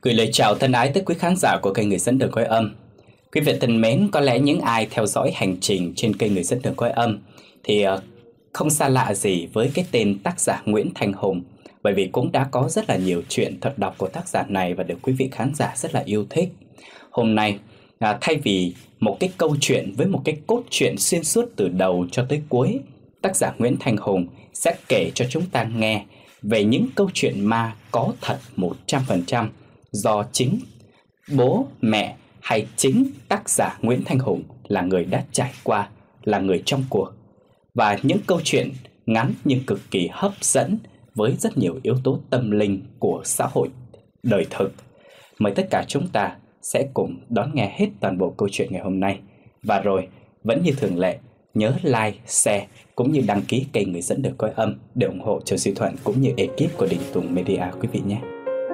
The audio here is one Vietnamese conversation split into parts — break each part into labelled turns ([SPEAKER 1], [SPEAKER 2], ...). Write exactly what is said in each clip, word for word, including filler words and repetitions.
[SPEAKER 1] Gửi lời chào thân ái tới quý khán giả của kênh Người dẫn đường cõi âm. Quý vị thân mến, có lẽ những ai theo dõi hành trình trên kênh Người dẫn đường cõi âm thì không xa lạ gì với cái tên tác giả Nguyễn Thanh Hùng, bởi vì cũng đã có rất là nhiều chuyện thật đọc của tác giả này và được quý vị khán giả rất là yêu thích. Hôm nay, à, thay vì một cái câu chuyện với một cái cốt truyện xuyên suốt từ đầu cho tới cuối, tác giả Nguyễn Thanh Hùng sẽ kể cho chúng ta nghe về những câu chuyện ma có thật một trăm phần trăm do chính bố, mẹ hay chính tác giả Nguyễn Thanh Hùng là người đã trải qua, là người trong cuộc. Và những câu chuyện ngắn nhưng cực kỳ hấp dẫn với rất nhiều yếu tố tâm linh của xã hội đời thực. Mời tất cả chúng ta sẽ cùng đón nghe hết toàn bộ câu chuyện ngày hôm nay. Và rồi, vẫn như thường lệ, nhớ like, share cũng như đăng ký kênh Người dẫn đường cõi âm để ủng hộ cho Duy Thuận cũng như ekip của Đình Tùng Media quý vị nhé.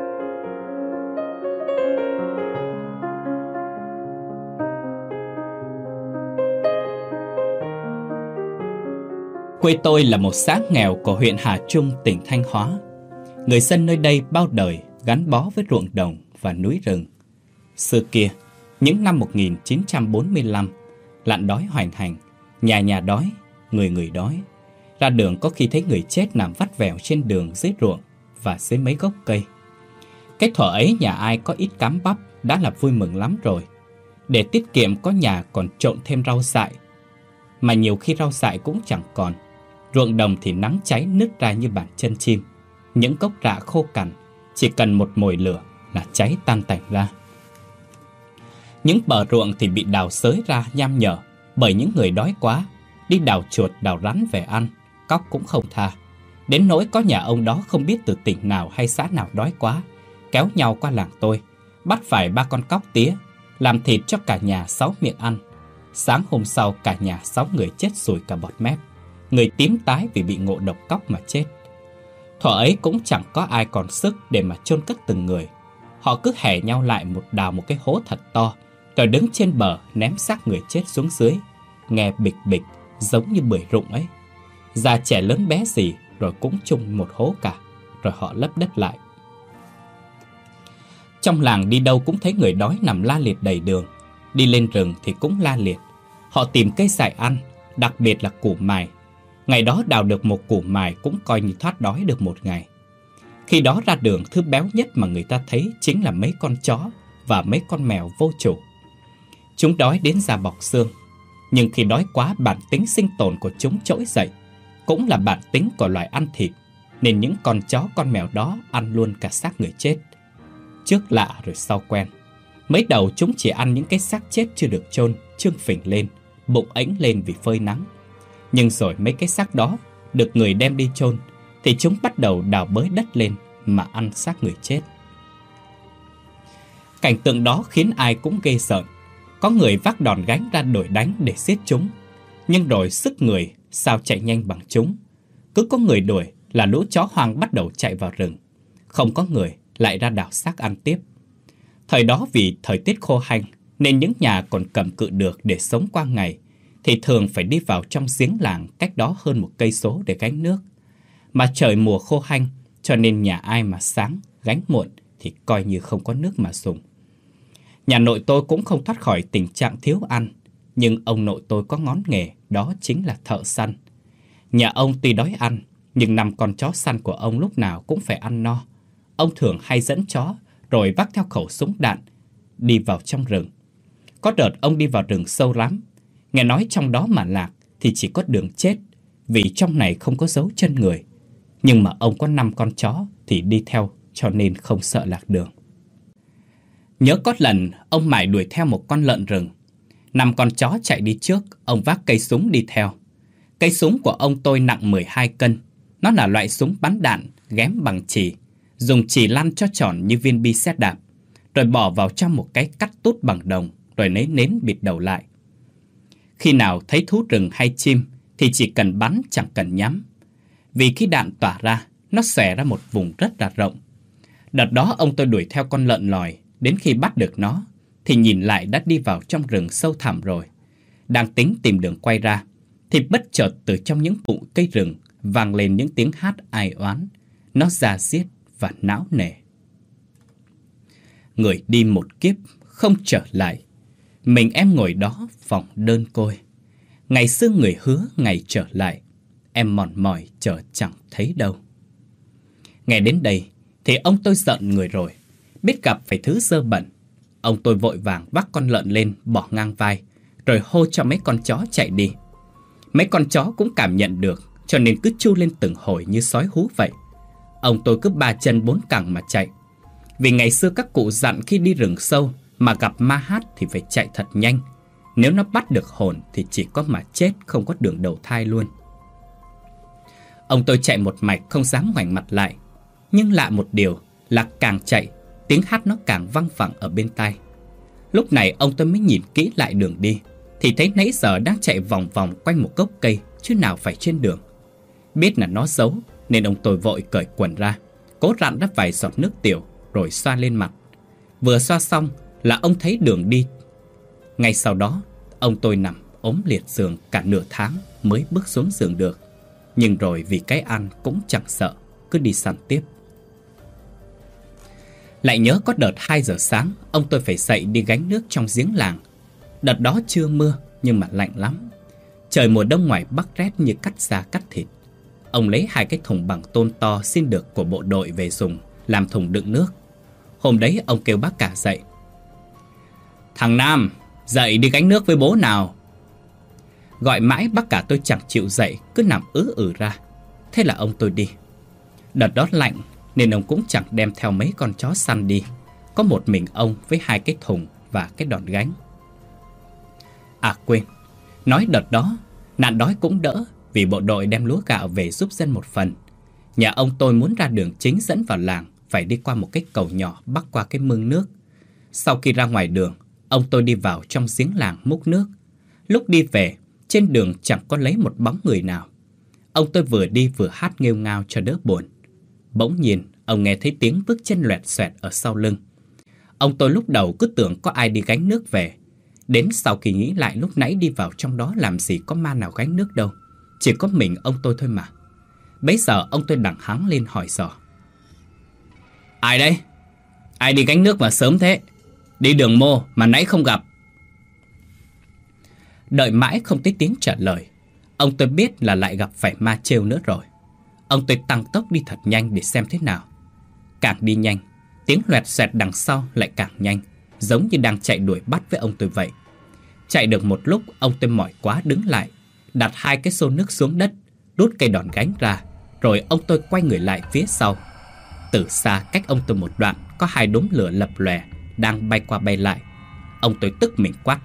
[SPEAKER 1] Quê tôi là một xã nghèo của huyện Hà Trung, tỉnh Thanh Hóa. Người dân nơi đây bao đời gắn bó với ruộng đồng và núi rừng. Xưa kia, những năm một nghìn chín trăm bốn mươi lăm, nạn đói hoành hành, nhà nhà đói, người người đói. Ra đường có khi thấy người chết nằm vắt vẻo trên đường, dưới ruộng và dưới mấy gốc cây. Cái thuở ấy nhà ai có ít cám bắp đã là vui mừng lắm rồi. Để tiết kiệm có nhà còn trộn thêm rau dại, mà nhiều khi rau dại cũng chẳng còn. Ruộng đồng thì nắng cháy nứt ra như bàn chân chim. Những gốc rạ khô cằn chỉ cần một mồi lửa là cháy tan tành ra. Những bờ ruộng thì bị đào xới ra nham nhở bởi những người đói quá, đi đào chuột đào rắn về ăn, cóc cũng không tha. Đến nỗi có nhà ông đó không biết từ tỉnh nào hay xã nào đói quá, kéo nhau qua làng tôi, bắt phải ba con cóc tía, làm thịt cho cả nhà sáu miệng ăn. Sáng hôm sau cả nhà sáu người chết sùi cả bọt mép, người tím tái vì bị ngộ độc cóc mà chết. Thuở ấy cũng chẳng có ai còn sức để mà chôn cất từng người. Họ cứ hẻ nhau lại một đào một cái hố thật to, rồi đứng trên bờ ném xác người chết xuống dưới, nghe bịch bịch giống như bưởi rụng ấy. Già trẻ lớn bé gì rồi cũng chung một hố cả, rồi họ lấp đất lại. Trong làng đi đâu cũng thấy người đói nằm la liệt đầy đường. Đi lên rừng thì cũng la liệt. Họ tìm cây dại ăn, đặc biệt là củ mài. Ngày đó đào được một củ mài cũng coi như thoát đói được một ngày. Khi đó ra đường, thứ béo nhất mà người ta thấy chính là mấy con chó và mấy con mèo vô chủ. Chúng đói đến da bọc xương, nhưng khi đói quá bản tính sinh tồn của chúng trỗi dậy, cũng là bản tính của loài ăn thịt, nên những con chó con mèo đó ăn luôn cả xác người chết. Trước lạ rồi sau quen. Mới đầu chúng chỉ ăn những cái xác chết chưa được chôn, trương phình lên, bụng ếnh lên vì phơi nắng. Nhưng rồi mấy cái xác đó được người đem đi chôn thì chúng bắt đầu đào bới đất lên mà ăn xác người chết. Cảnh tượng đó khiến ai cũng ghê sợ. Có người vác đòn gánh ra đuổi đánh để giết chúng, nhưng rồi sức người sao chạy nhanh bằng chúng. Cứ có người đuổi là lũ chó hoang bắt đầu chạy vào rừng, không có người lại ra đào xác ăn tiếp. Thời đó vì thời tiết khô hanh nên những nhà còn cầm cự được để sống qua ngày thì thường phải đi vào trong giếng làng cách đó hơn một cây số để gánh nước. Mà trời mùa khô hanh cho nên nhà ai mà sáng gánh muộn thì coi như không có nước mà dùng. Nhà nội tôi cũng không thoát khỏi tình trạng thiếu ăn, nhưng ông nội tôi có ngón nghề, đó chính là thợ săn. Nhà ông tuy đói ăn, nhưng năm con chó săn của ông lúc nào cũng phải ăn no. Ông thường hay dẫn chó rồi vác theo khẩu súng đạn đi vào trong rừng. Có đợt ông đi vào rừng sâu lắm, nghe nói trong đó mà lạc thì chỉ có đường chết, vì trong này không có dấu chân người. Nhưng mà ông có năm con chó thì đi theo cho nên không sợ lạc đường. Nhớ có lần ông mải đuổi theo một con lợn rừng. Năm con chó chạy đi trước, ông vác cây súng đi theo. Cây súng của ông tôi nặng mười hai cân. Nó là loại súng bắn đạn ghém bằng chì, dùng chì lăn cho tròn như viên bi xe đạp, rồi bỏ vào trong một cái cắt tút bằng đồng, rồi lấy nến bịt đầu lại. Khi nào thấy thú rừng hay chim thì chỉ cần bắn chẳng cần nhắm, vì khi đạn tỏa ra, nó xòe ra một vùng rất là rộng. Đợt đó ông tôi đuổi theo con lợn lòi, đến khi bắt được nó thì nhìn lại đã đi vào trong rừng sâu thẳm rồi. Đang tính tìm đường quay ra thì bất chợt từ trong những bụi cây rừng vang lên những tiếng hát ai oán. Nó da diết và não nề. Người đi một kiếp không trở lại, mình em ngồi đó phòng đơn côi. Ngày xưa người hứa ngày trở lại, em mòn mỏi chờ chẳng thấy đâu. Nghe đến đây thì ông tôi giận người rồi. Biết gặp phải thứ dơ bẩn, ông tôi vội vàng vác con lợn lên bỏ ngang vai, rồi hô cho mấy con chó chạy đi. Mấy con chó cũng cảm nhận được, cho nên cứ chu lên từng hồi như sói hú vậy. Ông tôi cứ ba chân bốn cẳng mà chạy. Vì ngày xưa các cụ dặn khi đi rừng sâu mà gặp ma hát thì phải chạy thật nhanh. Nếu nó bắt được hồn thì chỉ có mà chết, không có đường đầu thai luôn. Ông tôi chạy một mạch không dám ngoảnh mặt lại. Nhưng lạ một điều là càng chạy, tiếng hát nó càng văng vẳng ở bên tai. Lúc này ông tôi mới nhìn kỹ lại đường đi, thì thấy nãy giờ đang chạy vòng vòng quanh một gốc cây, chứ nào phải trên đường. Biết là nó giấu nên ông tôi vội cởi quần ra, cố rặn ra vài giọt nước tiểu rồi xoa lên mặt. Vừa xoa xong là ông thấy đường đi. Ngay sau đó ông tôi nằm ốm liệt giường cả nửa tháng mới bước xuống giường được. Nhưng rồi vì cái ăn cũng chẳng sợ, cứ đi săn tiếp. Lại nhớ có đợt hai giờ sáng, ông tôi phải dậy đi gánh nước trong giếng làng. Đợt đó chưa mưa nhưng mà lạnh lắm. Trời mùa đông ngoài Bắc rét như cắt da cắt thịt. Ông lấy hai cái thùng bằng tôn to xin được của bộ đội về dùng làm thùng đựng nước. Hôm đấy ông kêu bác cả dậy. Thằng Nam, dậy đi gánh nước với bố nào. Gọi mãi bác cả tôi chẳng chịu dậy, cứ nằm ứ ử ra. Thế là ông tôi đi. Đợt đó lạnh nên ông cũng chẳng đem theo mấy con chó săn đi. Có một mình ông với hai cái thùng và cái đòn gánh. À quên, nói đợt đó nạn đói cũng đỡ, vì bộ đội đem lúa gạo về giúp dân một phần. Nhà ông tôi muốn ra đường chính dẫn vào làng phải đi qua một cái cầu nhỏ bắc qua cái mương nước. Sau khi ra ngoài đường, ông tôi đi vào trong giếng làng múc nước. Lúc đi về, trên đường chẳng có lấy một bóng người nào. Ông tôi vừa đi vừa hát nghêu ngao cho đỡ buồn. Bỗng nhiên, ông nghe thấy tiếng bước chân loẹt xoẹt ở sau lưng. Ông tôi lúc đầu cứ tưởng có ai đi gánh nước về. Đến sau khi nghĩ lại lúc nãy đi vào trong đó làm gì có ma nào gánh nước đâu. Chỉ có mình ông tôi thôi mà. Bấy giờ ông tôi đằng hắng lên hỏi dò. Ai đây? Ai đi gánh nước mà sớm thế? Đi đường mô mà nãy không gặp. Đợi mãi không thấy tiếng trả lời. Ông tôi biết là lại gặp phải ma trêu nữa rồi. Ông tôi tăng tốc đi thật nhanh để xem thế nào. Càng đi nhanh, tiếng loẹt xoẹt đằng sau lại càng nhanh, giống như đang chạy đuổi bắt với ông tôi vậy. Chạy được một lúc, ông tôi mỏi quá đứng lại, đặt hai cái xô nước xuống đất, rút cây đòn gánh ra, rồi ông tôi quay người lại phía sau. Từ xa cách ông tôi một đoạn có hai đốm lửa lập lòe đang bay qua bay lại. Ông tôi tức mình quát.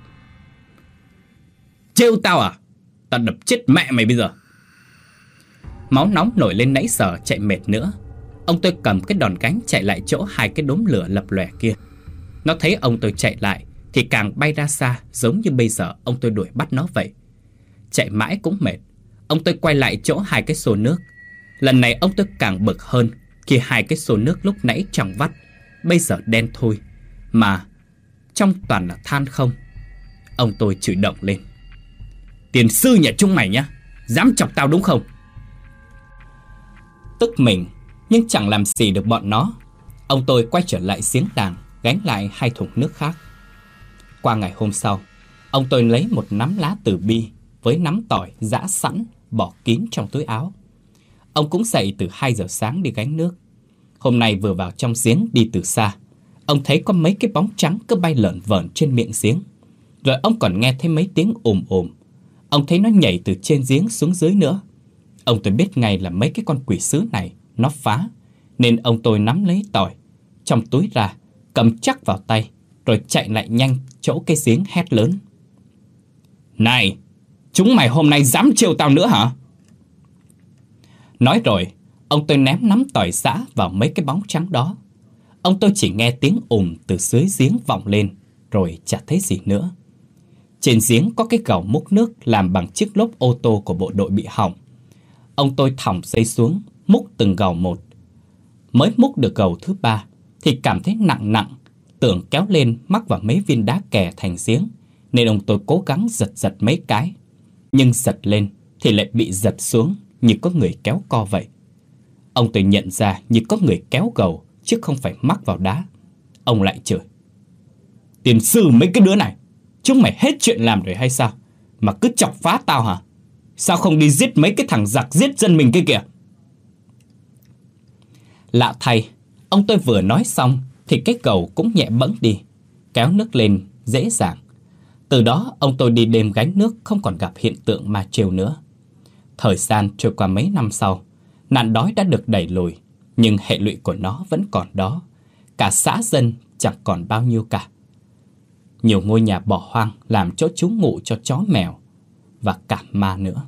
[SPEAKER 1] Trêu tao à? Tao đập chết mẹ mày bây giờ. Máu nóng nổi lên nãy giờ chạy mệt nữa. Ông tôi cầm cái đòn gánh chạy lại chỗ hai cái đốm lửa lập lòe kia. Nó thấy ông tôi chạy lại thì càng bay ra xa, giống như bây giờ ông tôi đuổi bắt nó vậy. Chạy mãi cũng mệt, ông tôi quay lại chỗ hai cái xô nước. Lần này ông tôi càng bực hơn khi hai cái xô nước lúc nãy trong vắt bây giờ đen thui, mà trong toàn là than không. Ông tôi chửi động lên. Tiền sư nhà chúng mày nhá, dám chọc tao đúng không? Tức mình nhưng chẳng làm gì được bọn nó. Ông tôi quay trở lại giếng làng, gánh lại hai thùng nước khác. Qua ngày hôm sau, ông tôi lấy một nắm lá từ bi với nắm tỏi giã sẵn bỏ kín trong túi áo. Ông cũng dậy từ hai giờ sáng đi gánh nước. Hôm nay vừa vào trong giếng đi từ xa, ông thấy có mấy cái bóng trắng cứ bay lởn vởn trên miệng giếng. Rồi ông còn nghe thấy mấy tiếng ùm ùm. Ông thấy nó nhảy từ trên giếng xuống dưới nữa. Ông tôi biết ngay là mấy cái con quỷ sứ này nó phá, nên ông tôi nắm lấy tỏi trong túi ra, cầm chắc vào tay, rồi chạy lại nhanh chỗ cái giếng hét lớn. Này, chúng mày hôm nay dám trêu tao nữa hả? Nói rồi, ông tôi ném nắm tỏi giã vào mấy cái bóng trắng đó. Ông tôi chỉ nghe tiếng ùm từ dưới giếng vọng lên, rồi chả thấy gì nữa. Trên giếng có cái gầu múc nước làm bằng chiếc lốp ô tô của bộ đội bị hỏng. Ông tôi thòng dây xuống, múc từng gầu một. Mới múc được gầu thứ ba thì cảm thấy nặng nặng, tưởng kéo lên mắc vào mấy viên đá kè thành giếng, nên ông tôi cố gắng giật giật mấy cái. Nhưng giật lên thì lại bị giật xuống như có người kéo co vậy. Ông tôi nhận ra như có người kéo gầu chứ không phải mắc vào đá. Ông lại chửi: "Tiền sư mấy cái đứa này, chúng mày hết chuyện làm rồi hay sao mà cứ chọc phá tao hả? Sao không đi giết mấy cái thằng giặc giết dân mình kia kìa?" Lạ thay, ông tôi vừa nói xong thì cái cầu cũng nhẹ bẫng đi, kéo nước lên dễ dàng. Từ đó ông tôi đi đêm gánh nước không còn gặp hiện tượng ma trêu nữa. Thời gian trôi qua mấy năm sau, nạn đói đã được đẩy lùi, nhưng hệ lụy của nó vẫn còn đó. Cả xã dân chẳng còn bao nhiêu cả. Nhiều ngôi nhà bỏ hoang làm chỗ trú ngụ cho chó mèo và cả ma nữa.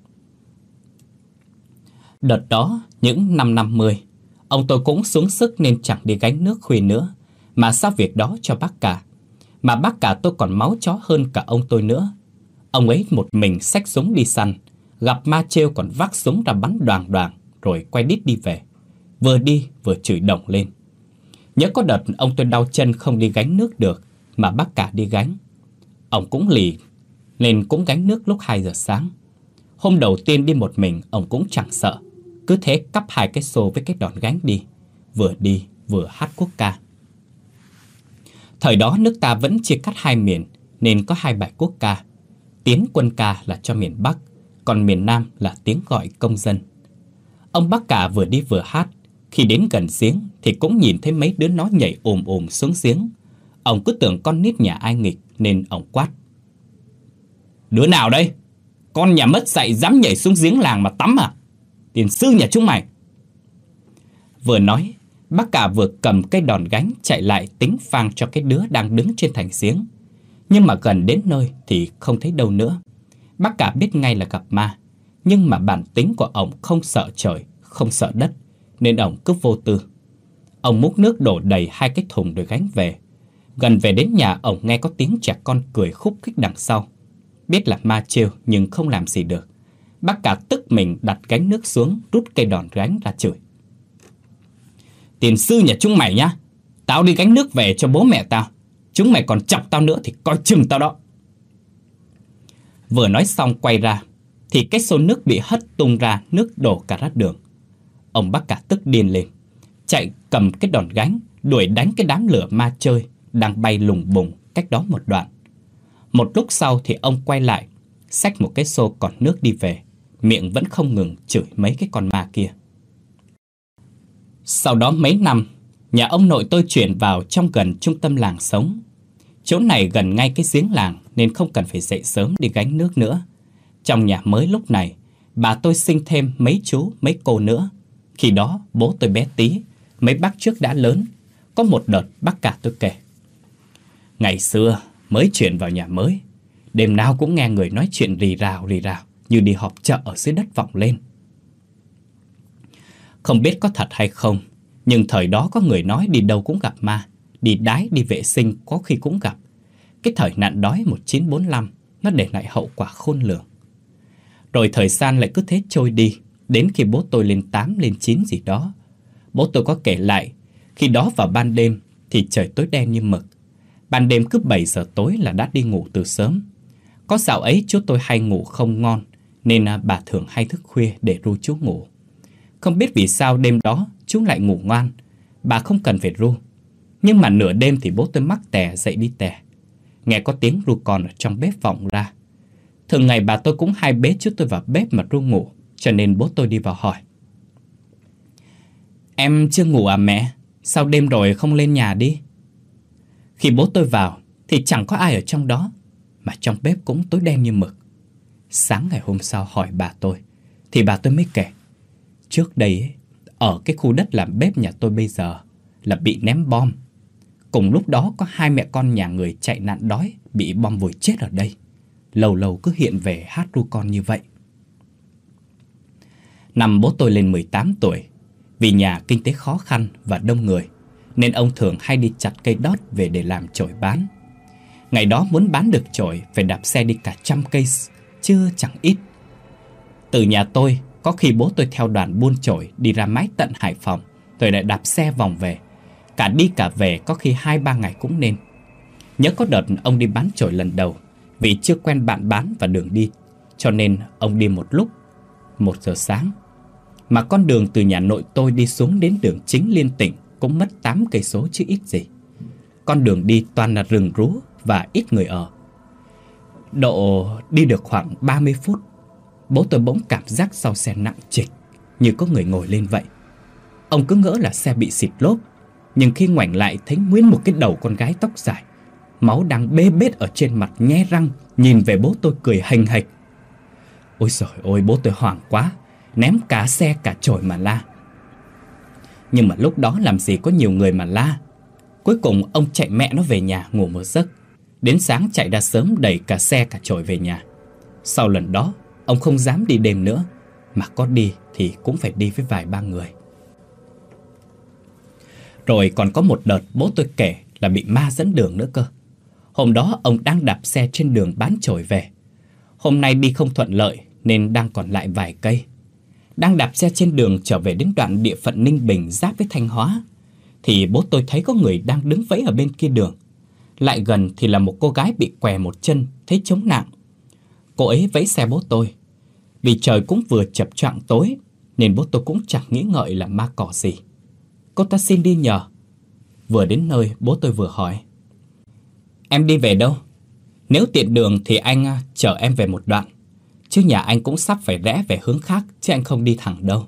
[SPEAKER 1] Đợt đó, những năm năm mươi, ông tôi cũng xuống sức nên chẳng đi gánh nước khuya nữa, mà giao việc đó cho bác cả. Mà bác cả tôi còn máu chó hơn cả ông tôi nữa. Ông ấy một mình xách súng đi săn, gặp ma trêu còn vác súng ra bắn đoàng đoàng, rồi quay đít đi về. Vừa đi vừa chửi đồng lên. Nhớ có đợt ông tôi đau chân không đi gánh nước được, mà bác cả đi gánh. Ông cũng lì, nên cũng gánh nước lúc hai giờ sáng. Hôm đầu tiên đi một mình, ông cũng chẳng sợ, cứ thế cắp hai cái xô với cái đòn gánh đi, vừa đi vừa hát quốc ca. Thời đó nước ta vẫn chia cắt hai miền, nên có hai bài quốc ca. Tiến quân ca là cho miền Bắc, còn miền Nam là tiếng gọi công dân. Ông bác cả vừa đi vừa hát. Khi đến gần giếng thì cũng nhìn thấy mấy đứa nó nhảy ồm ồm xuống giếng. Ông cứ tưởng con nít nhà ai nghịch nên ông quát: "Đứa nào đây? Con nhà mất dạy dám nhảy xuống giếng làng mà tắm à? Tiền sư nhà chúng mày!" Vừa nói, bác cả vừa cầm cây đòn gánh chạy lại tính phang cho cái đứa đang đứng trên thành giếng. Nhưng mà gần đến nơi thì không thấy đâu nữa. Bác cả biết ngay là gặp ma, nhưng mà bản tính của ông không sợ trời, không sợ đất, nên ông cứ vô tư. Ông múc nước đổ đầy hai cái thùng rồi gánh về. Gần về đến nhà, ông nghe có tiếng trẻ con cười khúc khích đằng sau. Biết là ma trêu nhưng không làm gì được. Bác cả tức mình đặt gánh nước xuống, rút cây đòn gánh ra chửi: "Tiền sư nhà chúng mày nhá, tao đi gánh nước về cho bố mẹ tao, chúng mày còn chọc tao nữa thì coi chừng tao đó." Vừa nói xong quay ra thì cái xô nước bị hất tung ra, nước đổ cả ra đường. Ông bác cả tức điên lên, chạy cầm cái đòn gánh đuổi đánh cái đám lửa ma chơi đang bay lùng bùng cách đó một đoạn. Một lúc sau thì ông quay lại, xách một cái xô còn nước đi về, miệng vẫn không ngừng chửi mấy cái con ma kia. Sau đó mấy năm, nhà ông nội tôi chuyển vào trong gần trung tâm làng sống. Chỗ này gần ngay cái giếng làng nên không cần phải dậy sớm đi gánh nước nữa. Trong nhà mới lúc này, bà tôi sinh thêm mấy chú, mấy cô nữa. Khi đó bố tôi bé tí, mấy bác trước đã lớn. Có một đợt bác cả tôi kể: "Ngày xưa mới chuyển vào nhà mới, đêm nào cũng nghe người nói chuyện rì rào rì rào như đi họp chợ ở dưới đất vọng lên." Không biết có thật hay không, nhưng thời đó có người nói đi đâu cũng gặp ma, đi đái đi vệ sinh có khi cũng gặp. Cái thời nạn đói một chín bốn lăm nó để lại hậu quả khôn lường. Rồi thời gian lại cứ thế trôi đi, đến khi bố tôi lên tám lên chín gì đó. Bố tôi có kể lại, khi đó vào ban đêm thì trời tối đen như mực. Ban đêm cứ bảy giờ tối là đã đi ngủ từ sớm. Có dạo ấy chú tôi hay ngủ không ngon, nên bà thường hay thức khuya để ru chú ngủ. Không biết vì sao đêm đó chú lại ngủ ngoan, bà không cần phải ru. Nhưng mà nửa đêm thì bố tôi mắc tè dậy đi tè. Nghe có tiếng ru con ở trong bếp vọng ra. Thường ngày bà tôi cũng hay bế chú tôi vào bếp mà ru ngủ, cho nên bố tôi đi vào hỏi: "Em chưa ngủ à mẹ? Sao đêm rồi không lên nhà đi?" Khi bố tôi vào thì chẳng có ai ở trong đó, mà trong bếp cũng tối đen như mực. Sáng ngày hôm sau hỏi bà tôi thì bà tôi mới kể: Trước đây ấy, ở cái khu đất làm bếp nhà tôi bây giờ là bị ném bom. Cùng lúc đó có hai mẹ con nhà người chạy nạn đói bị bom vùi chết ở đây. Lâu lâu cứ hiện về hát ru con như vậy. Năm bố tôi lên mười tám tuổi, vì nhà kinh tế khó khăn và đông người, nên ông thường hay đi chặt cây đót về để làm chổi bán. Ngày đó muốn bán được chổi phải đạp xe đi cả trăm cây, chứ chẳng ít. Từ nhà tôi, có khi bố tôi theo đoàn buôn chổi đi ra mái tận Hải Phòng, rồi lại đạp xe vòng về. Cả đi cả về có khi hai ba ngày cũng nên. Nhớ có đợt ông đi bán chổi lần đầu, vì chưa quen bạn bán và đường đi, cho nên ông đi một lúc, một giờ sáng. Mà con đường từ nhà nội tôi đi xuống đến đường chính liên tỉnh cũng mất tám cây số chứ ít gì. Con đường đi toàn là rừng rú và ít người ở. Độ đi được khoảng ba mươi phút, bố tôi bỗng cảm giác sau xe nặng trịch, như có người ngồi lên vậy. Ông cứ ngỡ là xe bị xịt lốp, nhưng khi ngoảnh lại thấy nguyên một cái đầu con gái tóc dài, máu đang bê bết ở trên mặt, nhe răng nhìn về bố tôi cười hềnh hệch. Ôi giời ơi, bố tôi hoảng quá, ném cả xe cả chổi mà la. Nhưng mà lúc đó làm gì có nhiều người mà la. Cuối cùng ông chạy mẹ nó về nhà ngủ một giấc. Đến sáng chạy ra sớm đẩy cả xe cả chổi về nhà. Sau lần đó ông không dám đi đêm nữa, mà có đi thì cũng phải đi với vài ba người. Rồi còn có một đợt bố tôi kể là bị ma dẫn đường nữa cơ. Hôm đó ông đang đạp xe trên đường bán chổi về. Hôm nay đi không thuận lợi nên đang còn lại vài cây. Đang đạp xe trên đường trở về đến đoạn địa phận Ninh Bình giáp với Thanh Hóa, thì bố tôi thấy có người đang đứng vẫy ở bên kia đường. Lại gần thì là một cô gái bị què một chân, thấy chống nặng. Cô ấy vẫy xe bố tôi. Vì trời cũng vừa chập choạng tối nên bố tôi cũng chẳng nghĩ ngợi là ma cỏ gì. Cô ta xin đi nhờ. Vừa đến nơi bố tôi vừa hỏi: Em đi về đâu? Nếu tiện đường thì anh chở em về một đoạn, chứ nhà anh cũng sắp phải rẽ về hướng khác, chứ anh không đi thẳng đâu.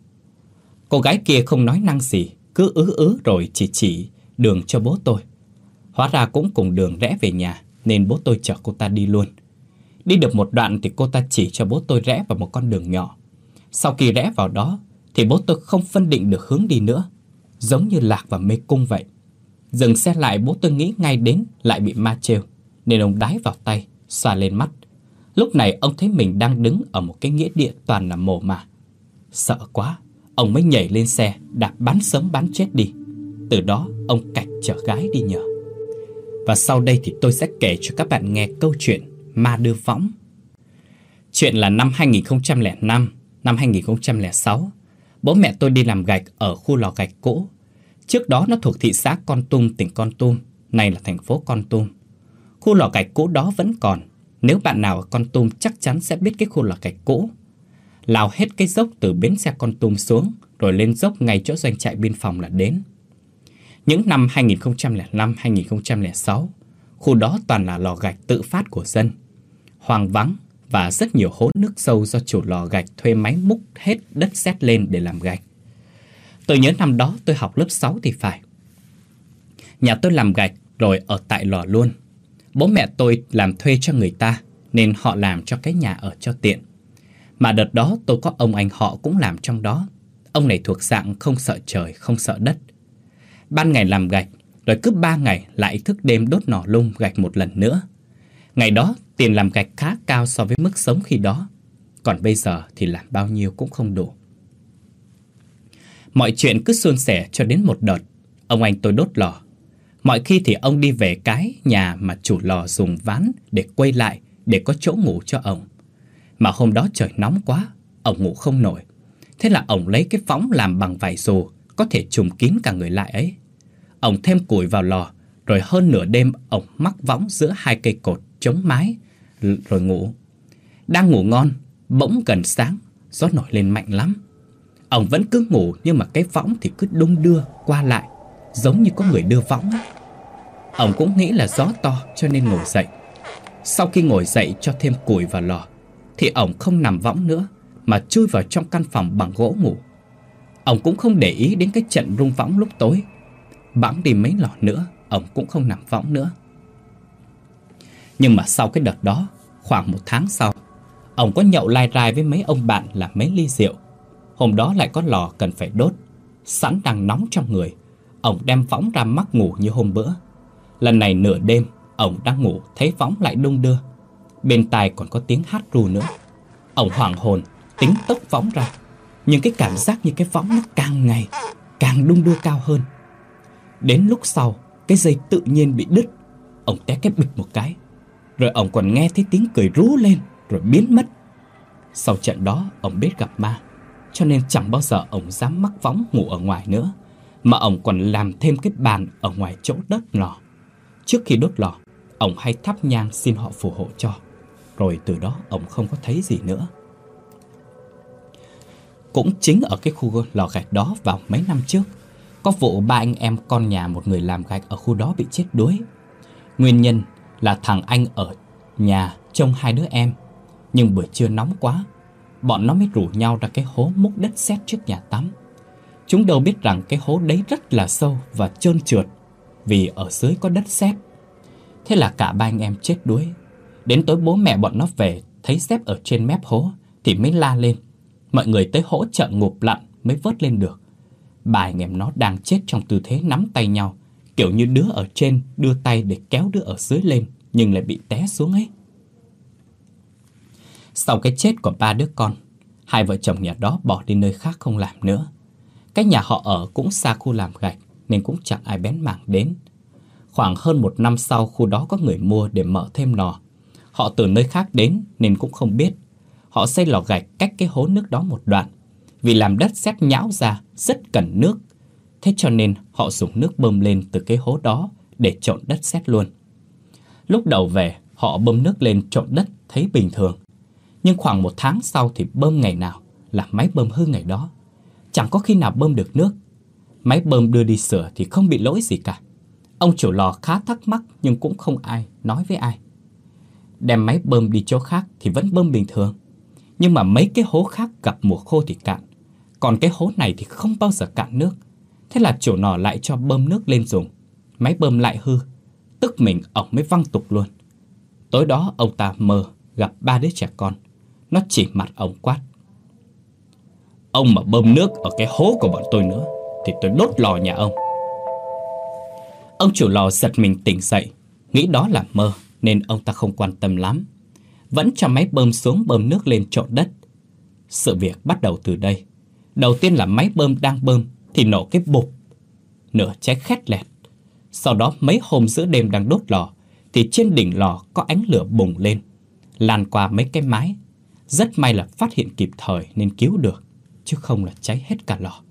[SPEAKER 1] Cô gái kia không nói năng gì, cứ ứ ứ rồi chỉ chỉ đường cho bố tôi. Hóa ra cũng cùng đường rẽ về nhà, nên bố tôi chở cô ta đi luôn. Đi được một đoạn thì cô ta chỉ cho bố tôi rẽ vào một con đường nhỏ. Sau khi rẽ vào đó thì bố tôi không phân định được hướng đi nữa, giống như lạc vào mê cung vậy. Dừng xe lại, bố tôi nghĩ ngay đến lại bị ma trêu, nên ông đái vào tay, xoa lên mắt. Lúc này ông thấy mình đang đứng ở một cái nghĩa địa toàn là mồ mả. Sợ quá, ông mới nhảy lên xe, đạp bắn sống bắn chết đi. Từ đó ông cạch chở gái đi nhờ. Và sau đây thì tôi sẽ kể cho các bạn nghe câu chuyện ma đưa võng. Chuyện là năm hai nghìn không trăm lẻ năm, năm hai nghìn không trăm lẻ sáu, bố mẹ tôi đi làm gạch ở khu lò gạch cũ. Trước đó nó thuộc thị xã Kon Tum, tỉnh Kon Tum, nay là thành phố Kon Tum. Khu lò gạch cũ đó vẫn còn. Nếu bạn nào ở Kon Tum chắc chắn sẽ biết cái khu lò gạch cũ. Lao hết cái dốc từ bến xe Kon Tum xuống, rồi lên dốc ngay chỗ doanh trại biên phòng là đến. Những năm hai nghìn không trăm lẻ năm, hai nghìn không trăm lẻ sáu, khu đó toàn là lò gạch tự phát của dân, hoang vắng và rất nhiều hố nước sâu do chủ lò gạch thuê máy múc hết đất sét lên để làm gạch. Tôi nhớ năm đó tôi học lớp sáu thì phải. Nhà tôi làm gạch rồi ở tại lò luôn. Bố mẹ tôi làm thuê cho người ta nên họ làm cho cái nhà ở cho tiện. Mà đợt đó tôi có ông anh họ cũng làm trong đó. Ông này thuộc dạng không sợ trời, không sợ đất. Ban ngày làm gạch, rồi cứ ba ngày lại thức đêm đốt nỏ lung gạch một lần nữa. Ngày đó tiền làm gạch khá cao so với mức sống khi đó. Còn bây giờ thì làm bao nhiêu cũng không đủ. Mọi chuyện cứ suôn sẻ cho đến một đợt ông anh tôi đốt lò. Mọi khi thì ông đi về cái nhà mà chủ lò dùng ván để quay lại, để có chỗ ngủ cho ông. Mà hôm đó trời nóng quá, ông ngủ không nổi. Thế là ông lấy cái võng làm bằng vải dù, có thể trùm kín cả người lại ấy. Ông thêm củi vào lò, rồi hơn nửa đêm ông mắc võng giữa hai cây cột chống mái, rồi ngủ. Đang ngủ ngon, bỗng gần sáng, gió nổi lên mạnh lắm. Ông vẫn cứ ngủ nhưng mà cái võng thì cứ đung đưa qua lại, giống như có người đưa võng ấy. Ông cũng nghĩ là gió to cho nên ngồi dậy. Sau khi ngồi dậy cho thêm củi vào lò thì ông không nằm võng nữa, mà chui vào trong căn phòng bằng gỗ ngủ. Ông cũng không để ý đến cái trận rung võng lúc tối. Bẵng đi mấy lò nữa, ông cũng không nằm võng nữa. Nhưng mà sau cái đợt đó, khoảng một tháng sau, ông có nhậu lai rai với mấy ông bạn làm mấy ly rượu. Hôm đó lại có lò cần phải đốt, sẵn đang nóng trong người. Ông đem võng ra mắc ngủ như hôm bữa. Lần này nửa đêm, ông đang ngủ thấy võng lại đung đưa. Bên tai còn có tiếng hát ru nữa. Ông hoảng hồn, tính tốc võng ra. Nhưng cái cảm giác như cái võng nó càng ngày càng đung đưa cao hơn. Đến lúc sau, cái dây tự nhiên bị đứt. Ông té cái bịch một cái. Rồi ông còn nghe thấy tiếng cười rú lên, rồi biến mất. Sau trận đó, ông biết gặp ma, cho nên chẳng bao giờ ông dám mắc võng ngủ ở ngoài nữa. Mà ông còn làm thêm cái bàn ở ngoài chỗ đất lò. Trước khi đốt lò, ông hay thắp nhang xin họ phù hộ cho. Rồi từ đó ông không có thấy gì nữa. Cũng chính ở cái khu lò gạch đó vào mấy năm trước, Có vụ ba anh em con nhà một người làm gạch ở khu đó bị chết đuối. Nguyên nhân là thằng anh ở nhà trông hai đứa em, nhưng buổi trưa nóng quá, bọn nó mới rủ nhau ra cái hố múc đất sét trước nhà tắm. Chúng đâu biết rằng cái hố đấy rất là sâu và trơn trượt, vì ở dưới có đất sét. Thế là cả ba anh em chết đuối. Đến tối bố mẹ bọn nó về, thấy sét ở trên mép hố thì mới la lên. Mọi người tới hỗ trợ ngụp lặn mới vớt lên được. Ba anh em nó đang chết trong tư thế nắm tay nhau, kiểu như đứa ở trên đưa tay để kéo đứa ở dưới lên, nhưng lại bị té xuống ấy. Sau cái chết của ba đứa con, hai vợ chồng nhà đó bỏ đi nơi khác không làm nữa. Cái nhà họ ở cũng xa khu làm gạch nên cũng chẳng ai bén mảng đến. Khoảng hơn một năm sau, khu đó có người mua để mở thêm lò. Họ từ nơi khác đến nên cũng không biết. Họ xây lò gạch cách cái hố nước đó một đoạn. Vì làm đất sét nhão ra rất cần nước, thế cho nên họ dùng nước bơm lên từ cái hố đó để trộn đất sét luôn. Lúc đầu về, họ bơm nước lên trộn đất thấy bình thường. Nhưng khoảng một tháng sau thì bơm ngày nào là máy bơm hư ngày đó. Chẳng có khi nào bơm được nước. Máy bơm đưa đi sửa thì không bị lỗi gì cả. Ông chủ lò khá thắc mắc nhưng cũng không ai nói với ai. Đem máy bơm đi chỗ khác thì vẫn bơm bình thường. Nhưng mà mấy cái hố khác gặp mùa khô thì cạn, còn cái hố này thì không bao giờ cạn nước. Thế là chủ lò lại cho bơm nước lên dùng. Máy bơm lại hư, tức mình ông mới văng tục luôn. Tối đó ông ta mơ gặp ba đứa trẻ con. Nó chỉ mặt ông quát: "Ông mà bơm nước ở cái hố của bọn tôi nữa thì tôi đốt lò nhà ông." Ông chủ lò giật mình tỉnh dậy, nghĩ đó là mơ nên ông ta không quan tâm lắm, vẫn cho máy bơm xuống bơm nước lên trộn đất. Sự việc bắt đầu từ đây. Đầu tiên là máy bơm đang bơm thì nổ cái bụp, nửa cháy khét lẹt. Sau đó mấy hôm giữa đêm đang đốt lò thì trên đỉnh lò có ánh lửa bùng lên, lan qua mấy cái mái. Rất may là phát hiện kịp thời nên cứu được, chứ không là cháy hết cả lò.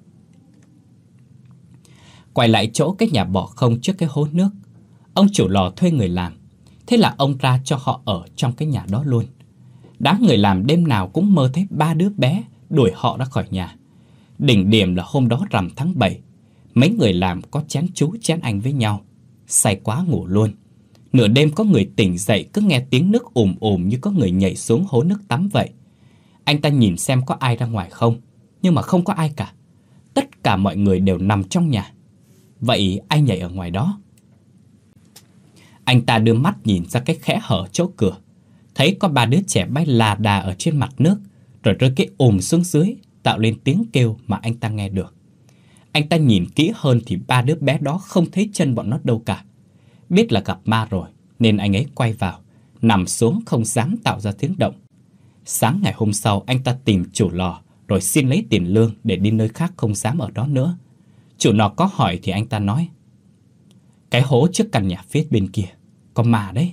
[SPEAKER 1] Quay lại chỗ cái nhà bỏ không trước cái hố nước, ông chủ lò thuê người làm. Thế là ông ra cho họ ở trong cái nhà đó luôn. Đám người làm đêm nào cũng mơ thấy ba đứa bé đuổi họ ra khỏi nhà. Đỉnh điểm là hôm đó rằm tháng bảy, mấy người làm có chén chú chén anh với nhau, say quá ngủ luôn. Nửa đêm có người tỉnh dậy cứ nghe tiếng nước ùm ùm như có người nhảy xuống hố nước tắm vậy. Anh ta nhìn xem có ai ra ngoài không, nhưng mà không có ai cả. Tất cả mọi người đều nằm trong nhà. Vậy ai nhảy ở ngoài đó? Anh ta đưa mắt nhìn ra cái kẽ hở chỗ cửa, thấy có ba đứa trẻ bay là đà ở trên mặt nước, rồi rơi cái ùm xuống dưới, tạo lên tiếng kêu mà anh ta nghe được. Anh ta nhìn kỹ hơn thì ba đứa bé đó không thấy chân bọn nó đâu cả. Biết là gặp ma rồi nên anh ấy quay vào, nằm xuống không dám tạo ra tiếng động. Sáng ngày hôm sau anh ta tìm chủ lò rồi xin lấy tiền lương để đi nơi khác không dám ở đó nữa. Chủ lò có hỏi thì anh ta nói: "Cái hố trước căn nhà phía bên kia có ma đấy."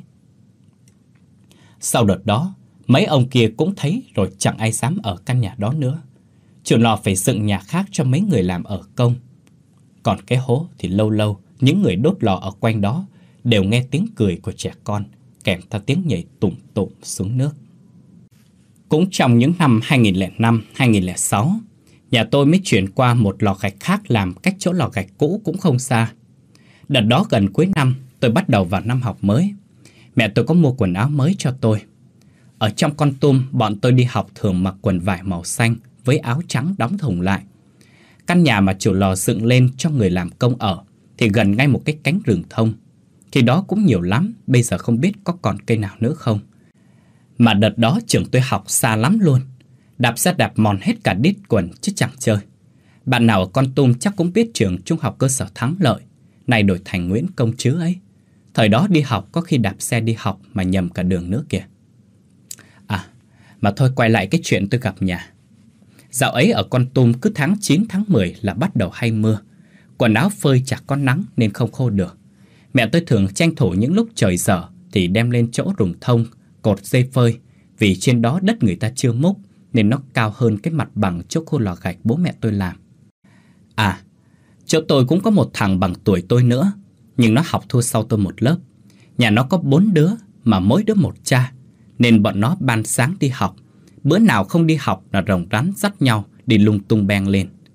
[SPEAKER 1] Sau đợt đó, mấy ông kia cũng thấy rồi chẳng ai dám ở căn nhà đó nữa. Chủ lò phải dựng nhà khác cho mấy người làm ở công. Còn cái hố thì lâu lâu những người đốt lò ở quanh đó đều nghe tiếng cười của trẻ con, kèm theo tiếng nhảy tủm tủm xuống nước. Cũng trong những năm hai nghìn lẻ năm hai nghìn lẻ sáu, nhà tôi mới chuyển qua một lò gạch khác làm cách chỗ lò gạch cũ cũng không xa. Đợt đó gần cuối năm, tôi bắt đầu vào năm học mới. Mẹ tôi có mua quần áo mới cho tôi. Ở trong Kon Tum, bọn tôi đi học thường mặc quần vải màu xanh với áo trắng đóng thùng lại. Căn nhà mà chủ lò dựng lên cho người làm công ở thì gần ngay một cái cánh rừng thông. Thì đó cũng nhiều lắm, bây giờ không biết có còn cây nào nữa không. Mà đợt đó trường tôi học xa lắm luôn. Đạp xe đạp mòn hết cả đít quần chứ chẳng chơi. Bạn nào ở Kon Tum chắc cũng biết trường trung học cơ sở Thắng Lợi, nay đổi thành Nguyễn Công Trứ ấy. Thời đó đi học có khi đạp xe đi học mà nhầm cả đường nữa kìa. À, mà thôi quay lại cái chuyện tôi gặp nhà. Dạo ấy ở Kon Tum cứ tháng chín tháng mười là bắt đầu hay mưa. Quần áo phơi chả có nắng nên không khô được. Mẹ tôi thường tranh thủ những lúc trời dở thì đem lên chỗ rừng thông, cột dây phơi. Vì trên đó đất người ta chưa múc nên nó cao hơn cái mặt bằng chỗ khu lò gạch bố mẹ tôi làm. À, chỗ tôi cũng có một thằng bằng tuổi tôi nữa, nhưng nó học thua sau tôi một lớp. Nhà nó có bốn đứa mà mỗi đứa một cha, nên bọn nó ban sáng đi học. Bữa nào không đi học là rồng rắn dắt nhau đi lung tung beng lên.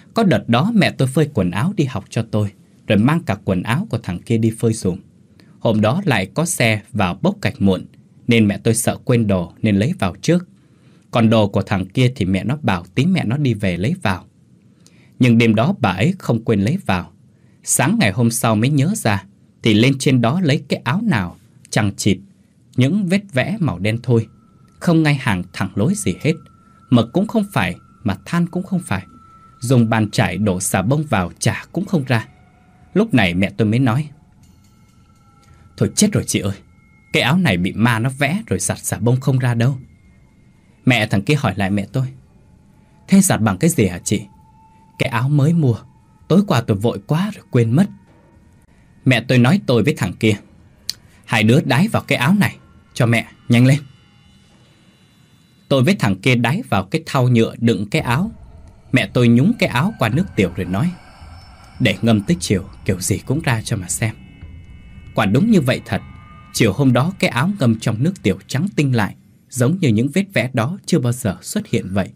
[SPEAKER 1] Có đợt đó mẹ tôi phơi quần áo đi học cho tôi, rồi mang cả quần áo của thằng kia đi phơi dùm. Hôm đó lại có xe vào bốc gạch muộn, nên mẹ tôi sợ quên đồ nên lấy vào trước. Còn đồ của thằng kia thì mẹ nó bảo tí mẹ nó đi về lấy vào. Nhưng đêm đó bà ấy không quên lấy vào. Sáng ngày hôm sau mới nhớ ra, thì lên trên đó lấy cái áo nào chằng chịt, những vết vẽ màu đen thôi, không ngay hàng thẳng lối gì hết. Mực cũng không phải, mà than cũng không phải. Dùng bàn chải đổ xà bông vào chả cũng không ra. Lúc này mẹ tôi mới nói: thôi chết rồi chị ơi, cái áo này bị ma nó vẽ rồi giặt xà bông không ra đâu. Mẹ thằng kia hỏi lại mẹ tôi: thế giặt bằng cái gì hả chị? Cái áo mới mua, tối qua tôi vội quá rồi quên mất. Mẹ tôi nói tôi với thằng kia: hai đứa đái vào cái áo này cho mẹ, nhanh lên. Tôi với thằng kia đái vào cái thau nhựa đựng cái áo. Mẹ tôi nhúng cái áo qua nước tiểu rồi nói: để ngâm tới chiều, kiểu gì cũng ra cho mà xem. Quả đúng như vậy thật. Chiều hôm đó cái áo ngâm trong nước tiểu trắng tinh lại, giống như những vết vẽ đó chưa bao giờ xuất hiện vậy.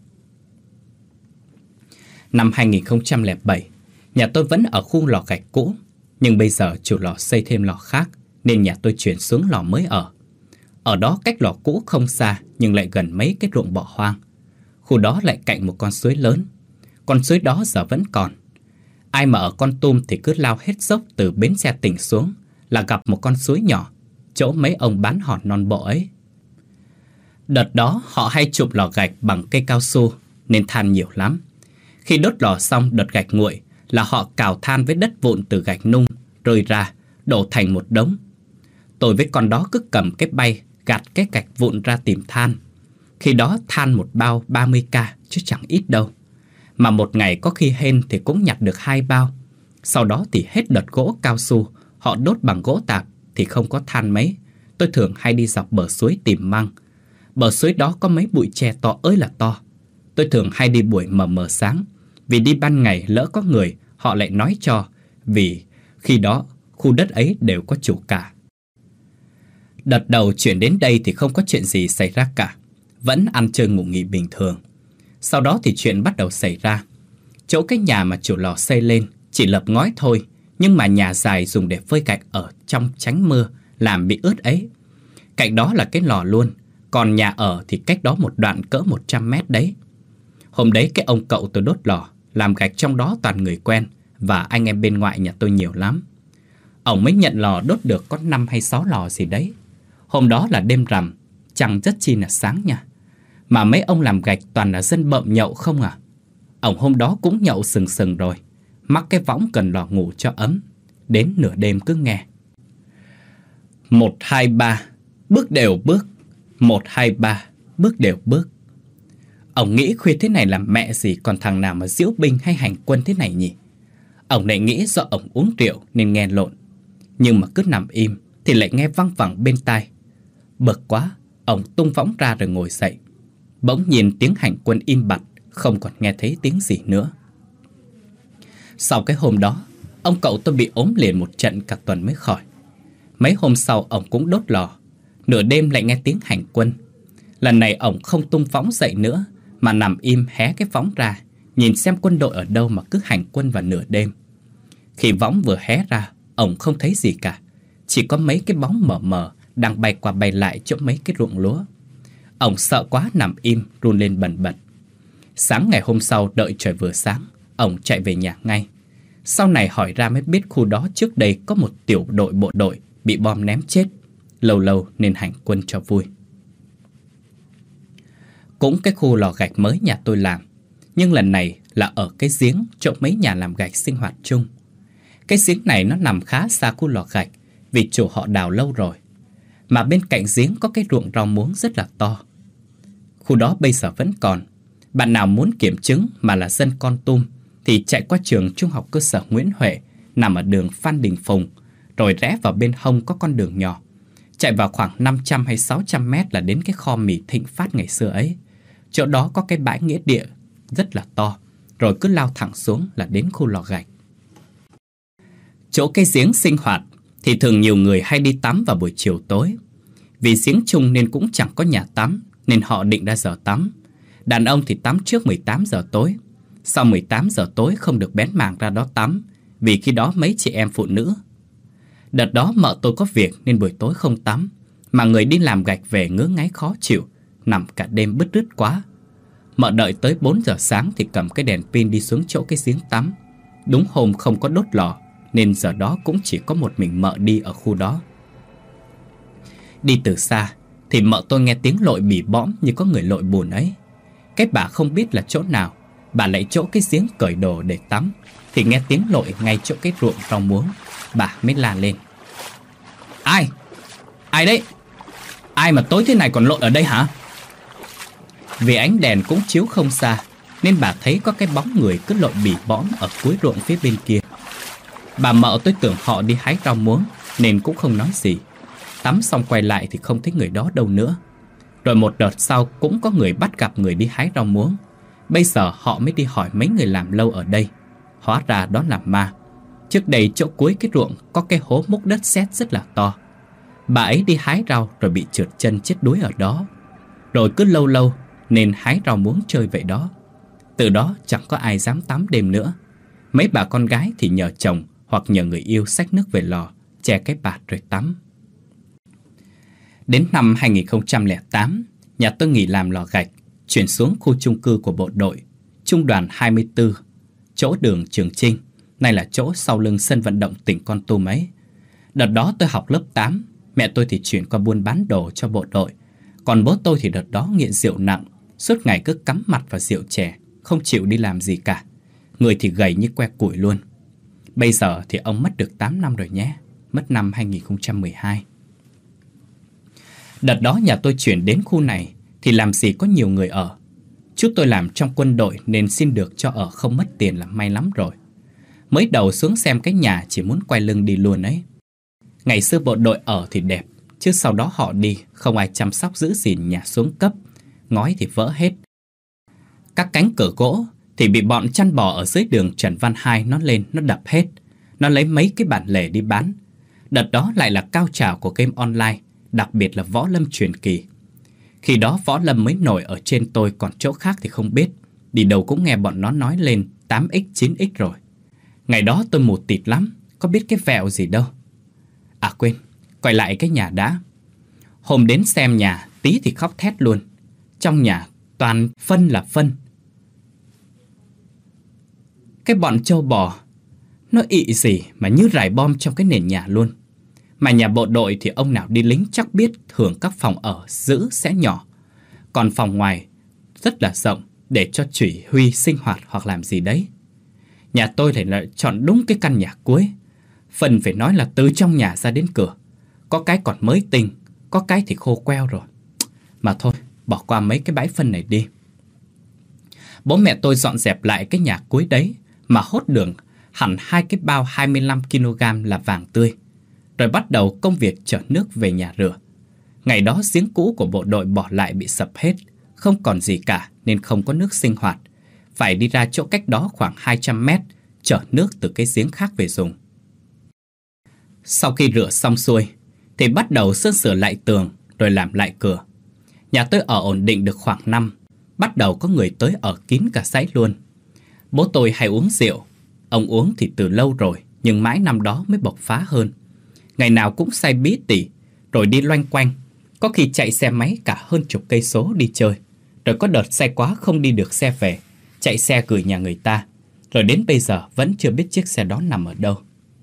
[SPEAKER 1] Năm hai nghìn không trăm lẻ bảy, nhà tôi vẫn ở khu lò gạch cũ, nhưng bây giờ chủ lò xây thêm lò khác, nên nhà tôi chuyển xuống lò mới ở. Ở đó cách lò cũ không xa, nhưng lại gần mấy cái ruộng bỏ hoang. Khu đó lại cạnh một con suối lớn. Con suối đó giờ vẫn còn. Ai mà ở Kon Tum thì cứ lao hết dốc từ bến xe tỉnh xuống là gặp một con suối nhỏ, chỗ mấy ông bán hòn non bộ ấy. Đợt đó họ hay chụp lò gạch bằng cây cao su nên than nhiều lắm. Khi đốt lò xong đợt gạch nguội là họ cào than với đất vụn từ gạch nung rơi ra, đổ thành một đống. Tôi với con đó cứ cầm cái bay gạt cái gạch vụn ra tìm than. Khi đó than một bao ba mươi ca chứ chẳng ít đâu. Mà một ngày có khi hên thì cũng nhặt được hai bao. Sau đó thì hết đợt gỗ cao su, họ đốt bằng gỗ tạp thì không có than mấy. Tôi thường hay đi dọc bờ suối tìm măng. Bờ suối đó có mấy bụi tre to ơi là to. Tôi thường hay đi buổi mờ mờ sáng, vì đi ban ngày lỡ có người họ lại nói cho, vì khi đó khu đất ấy đều có chủ cả. Đợt đầu chuyển đến đây thì không có chuyện gì xảy ra cả, vẫn ăn chơi ngủ nghỉ bình thường. Sau đó thì chuyện bắt đầu xảy ra. Chỗ cái nhà mà chủ lò xây lên chỉ lợp ngói thôi, nhưng mà nhà dài dùng để phơi gạch ở trong tránh mưa làm bị ướt ấy. Cạnh đó là cái lò luôn, còn nhà ở thì cách đó một đoạn cỡ một trăm mét đấy. Hôm đấy cái ông cậu tôi đốt lò, làm gạch trong đó toàn người quen, và anh em bên ngoại nhà tôi nhiều lắm. Ông mới nhận lò đốt được có năm hay sáu lò gì đấy. Hôm đó là đêm rằm, chẳng rất chi là sáng nha. Mà mấy ông làm gạch toàn là dân bợm nhậu không à. Ông hôm đó cũng nhậu sừng sừng rồi, mắc cái võng cần lò ngủ cho ấm. Đến nửa đêm cứ nghe: một, hai, ba, bước đều bước. Một, hai, ba, bước đều bước. Ông nghĩ khuya thế này làm mẹ gì còn thằng nào mà diễu binh hay hành quân thế này nhỉ. Ông lại nghĩ do ông uống rượu nên nghe lộn, nhưng mà cứ nằm im thì lại nghe văng vẳng bên tai. Bực quá, ông tung võng ra rồi ngồi dậy. Bỗng nhìn tiếng hành quân im bặt, không còn nghe thấy tiếng gì nữa. Sau cái hôm đó, ông cậu tôi bị ốm liền một trận cả tuần mới khỏi. Mấy hôm sau ông cũng đốt lò. Nửa đêm lại nghe tiếng hành quân. Lần này ông không tung võng dậy nữa, mà nằm im hé cái võng ra, nhìn xem quân đội ở đâu mà cứ hành quân vào nửa đêm. Khi võng vừa hé ra, ông không thấy gì cả, chỉ có mấy cái bóng mờ mờ đang bay qua bay lại chỗ mấy cái ruộng lúa. Ông sợ quá nằm im, run lên bần bật. Sáng ngày hôm sau đợi trời vừa sáng, ông chạy về nhà ngay. Sau này hỏi ra mới biết khu đó trước đây có một tiểu đội bộ đội bị bom ném chết, lâu lâu nên hành quân cho vui. Cũng cái khu lò gạch mới nhà tôi làm, nhưng lần này là ở cái giếng chỗ mấy nhà làm gạch sinh hoạt chung. Cái giếng này nó nằm khá xa khu lò gạch, vì chủ họ đào lâu rồi. Mà bên cạnh giếng có cái ruộng rau muống rất là to. Khu đó bây giờ vẫn còn. Bạn nào muốn kiểm chứng mà là dân Kon Tum thì chạy qua trường trung học cơ sở Nguyễn Huệ, nằm ở đường Phan Đình Phùng, rồi rẽ vào bên hông có con đường nhỏ. Chạy vào khoảng năm trăm hay sáu trăm mét là đến cái kho mì Thịnh Phát ngày xưa ấy. Chỗ đó có cái bãi nghĩa địa rất là to, rồi cứ lao thẳng xuống là đến khu lò gạch. Chỗ cái giếng sinh hoạt thì thường nhiều người hay đi tắm vào buổi chiều tối. Vì giếng chung nên cũng chẳng có nhà tắm, nên họ định ra giờ tắm. Đàn ông thì tắm trước mười tám giờ tối. Sau mười tám giờ tối không được bén mảng ra đó tắm, vì khi đó mấy chị em phụ nữ. Đợt đó mợ tôi có việc nên buổi tối không tắm, mà người đi làm gạch về ngứa ngáy khó chịu, nằm cả đêm bứt rứt quá. Mợ đợi tới bốn giờ sáng thì cầm cái đèn pin đi xuống chỗ cái giếng tắm. Đúng hôm không có đốt lò, nên giờ đó cũng chỉ có một mình mợ đi ở khu đó. Đi từ xa thì mợ tôi nghe tiếng lội bỉ bõm như có người lội bùn ấy. Cái bà không biết là chỗ nào, bà lại chỗ cái giếng cởi đồ để tắm, thì nghe tiếng lội ngay chỗ cái ruộng rau muống. Bà mới la lên: Ai? Ai đấy? Ai mà tối thế này còn lội ở đây hả? Vì ánh đèn cũng chiếu không xa, nên bà thấy có cái bóng người cứ lội bỉ bõm ở cuối ruộng phía bên kia. Bà mợ tôi tưởng họ đi hái rau muống nên cũng không nói gì. Tắm xong quay lại thì không thấy người đó đâu nữa. Rồi một đợt sau cũng có người bắt gặp người đi hái rau muống. Bây giờ họ mới đi hỏi mấy người làm lâu ở đây. Hóa ra đó là ma. Trước đây chỗ cuối cái ruộng có cái hố múc đất sét rất là to. Bà ấy đi hái rau rồi bị trượt chân chết đuối ở đó. Rồi cứ lâu lâu nên hái rau muống chơi vậy đó. Từ đó chẳng có ai dám tắm đêm nữa. Mấy bà con gái thì nhờ chồng hoặc nhờ người yêu xách nước về lò, che cái bạt rồi tắm. Đến năm hai nghìn không trăm lẻ tám, nhà tôi nghỉ làm lò gạch, chuyển xuống khu chung cư của bộ đội, trung đoàn hai mươi tư, chỗ đường Trường Chinh, nay là chỗ sau lưng sân vận động tỉnh Kon Tum ấy. Đợt đó tôi học lớp tám, mẹ tôi thì chuyển qua buôn bán đồ cho bộ đội. Còn bố tôi thì đợt đó nghiện rượu nặng, suốt ngày cứ cắm mặt vào rượu chè, không chịu đi làm gì cả. Người thì gầy như que củi luôn. Bây giờ thì ông mất được tám năm rồi nhé, mất năm hai nghìn không trăm mười hai. Đợt đó nhà tôi chuyển đến khu này thì làm gì có nhiều người ở. Chú tôi làm trong quân đội nên xin được cho ở không mất tiền là may lắm rồi. Mới đầu xuống xem cái nhà chỉ muốn quay lưng đi luôn ấy. Ngày xưa bộ đội ở thì đẹp, chứ sau đó họ đi không ai chăm sóc giữ gìn nhà xuống cấp, ngói thì vỡ hết. Các cánh cửa gỗ thì bị bọn chăn bò ở dưới đường Trần Văn Hai nó lên nó đập hết. Nó lấy mấy cái bản lề đi bán. Đợt đó lại là cao trào của game online, đặc biệt là Võ Lâm truyền kỳ. Khi đó Võ Lâm mới nổi ở trên tôi, còn chỗ khác thì không biết. Đi đâu cũng nghe bọn nó nói lên tám x chín x rồi. Ngày đó tôi mù tịt lắm, có biết cái vẹo gì đâu. À quên, quay lại cái nhà đã. Hôm đến xem nhà, tí thì khóc thét luôn. Trong nhà toàn phân là phân. Cái bọn trâu bò nó ị gì mà như rải bom trong cái nền nhà luôn. Mà nhà bộ đội thì ông nào đi lính chắc biết thường các phòng ở giữ sẽ nhỏ. Còn phòng ngoài rất là rộng để cho chỉ huy sinh hoạt hoặc làm gì đấy. Nhà tôi thì lại chọn đúng cái căn nhà cuối. Phần phải nói là từ trong nhà ra đến cửa. Có cái còn mới tinh, có cái thì khô queo rồi. Mà thôi, bỏ qua mấy cái bãi phân này đi. Bố mẹ tôi dọn dẹp lại cái nhà cuối đấy mà hốt đường hẳn hai cái bao hai mươi lăm ki lô gam là vàng tươi. Rồi bắt đầu công việc chở nước về nhà rửa. Ngày đó giếng cũ của bộ đội bỏ lại bị sập hết, không còn gì cả nên không có nước sinh hoạt. Phải đi ra chỗ cách đó khoảng hai trăm mét, chở nước từ cái giếng khác về dùng. Sau khi rửa xong xuôi, thì bắt đầu sơn sửa lại tường rồi làm lại cửa. Nhà tôi ở ổn định được khoảng năm, bắt đầu có người tới ở kín cả dãy luôn. Bố tôi hay uống rượu, ông uống thì từ lâu rồi, nhưng mãi năm đó mới bộc phá hơn. Ngày nào cũng say bí tỉ, rồi đi loanh quanh, có khi chạy xe máy cả hơn chục cây số đi chơi. Rồi có đợt say quá không đi được xe về, chạy xe gửi nhà người ta. Rồi đến bây giờ vẫn chưa biết chiếc xe đó nằm ở đâu.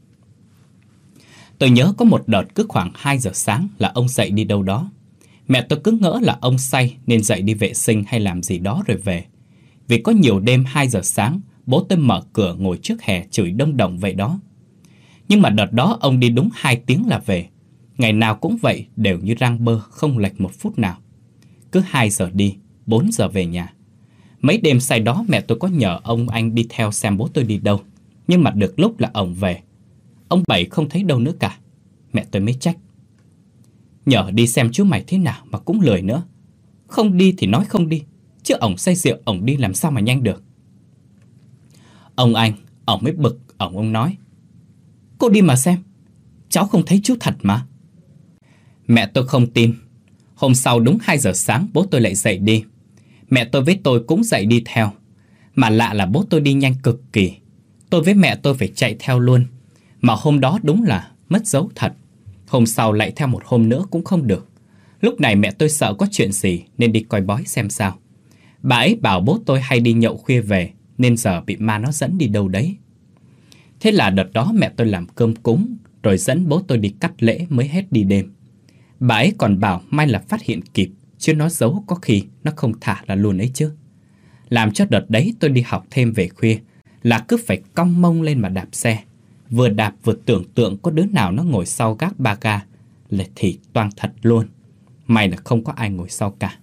[SPEAKER 1] Tôi nhớ có một đợt cứ khoảng hai giờ sáng là ông dậy đi đâu đó. Mẹ tôi cứ ngỡ là ông say nên dậy đi vệ sinh hay làm gì đó rồi về. Vì có nhiều đêm hai giờ sáng, bố tôi mở cửa ngồi trước hè chửi đông đồng vậy đó. Nhưng mà đợt đó ông đi đúng hai tiếng là về. Ngày nào cũng vậy, đều như rang bơ, không lệch một phút nào. Cứ hai giờ đi, bốn giờ về nhà. Mấy đêm say đó mẹ tôi có nhờ ông anh đi theo xem bố tôi đi đâu. Nhưng mà được lúc là ông về. Ông Bảy không thấy đâu nữa cả. Mẹ tôi mới trách: nhờ đi xem chú mày thế nào mà cũng lười nữa. Không đi thì nói không đi, chứ ổng say rượu ổng đi làm sao mà nhanh được. Ông anh, ổng mới bực, ổng ông nói: cô đi mà xem, cháu không thấy chú thật mà. Mẹ tôi không tin. Hôm sau đúng hai giờ sáng bố tôi lại dậy đi. Mẹ tôi với tôi cũng dậy đi theo. Mà lạ là bố tôi đi nhanh cực kỳ. Tôi với mẹ tôi phải chạy theo luôn. Mà hôm đó đúng là mất dấu thật. Hôm sau lại theo một hôm nữa cũng không được. Lúc này mẹ tôi sợ có chuyện gì nên đi coi bói xem sao. Bà ấy bảo bố tôi hay đi nhậu khuya về, nên giờ bị ma nó dẫn đi đâu đấy. Thế là đợt đó mẹ tôi làm cơm cúng, rồi dẫn bố tôi đi cắt lễ mới hết đi đêm. Bà ấy còn bảo may là phát hiện kịp, chứ nó giấu có khi nó không thả ra luôn ấy chứ. Làm cho đợt đấy tôi đi học thêm về khuya, là cứ phải cong mông lên mà đạp xe. Vừa đạp vừa tưởng tượng có đứa nào nó ngồi sau gác ba ga, là thì toang thật luôn. May là không có ai ngồi sau cả.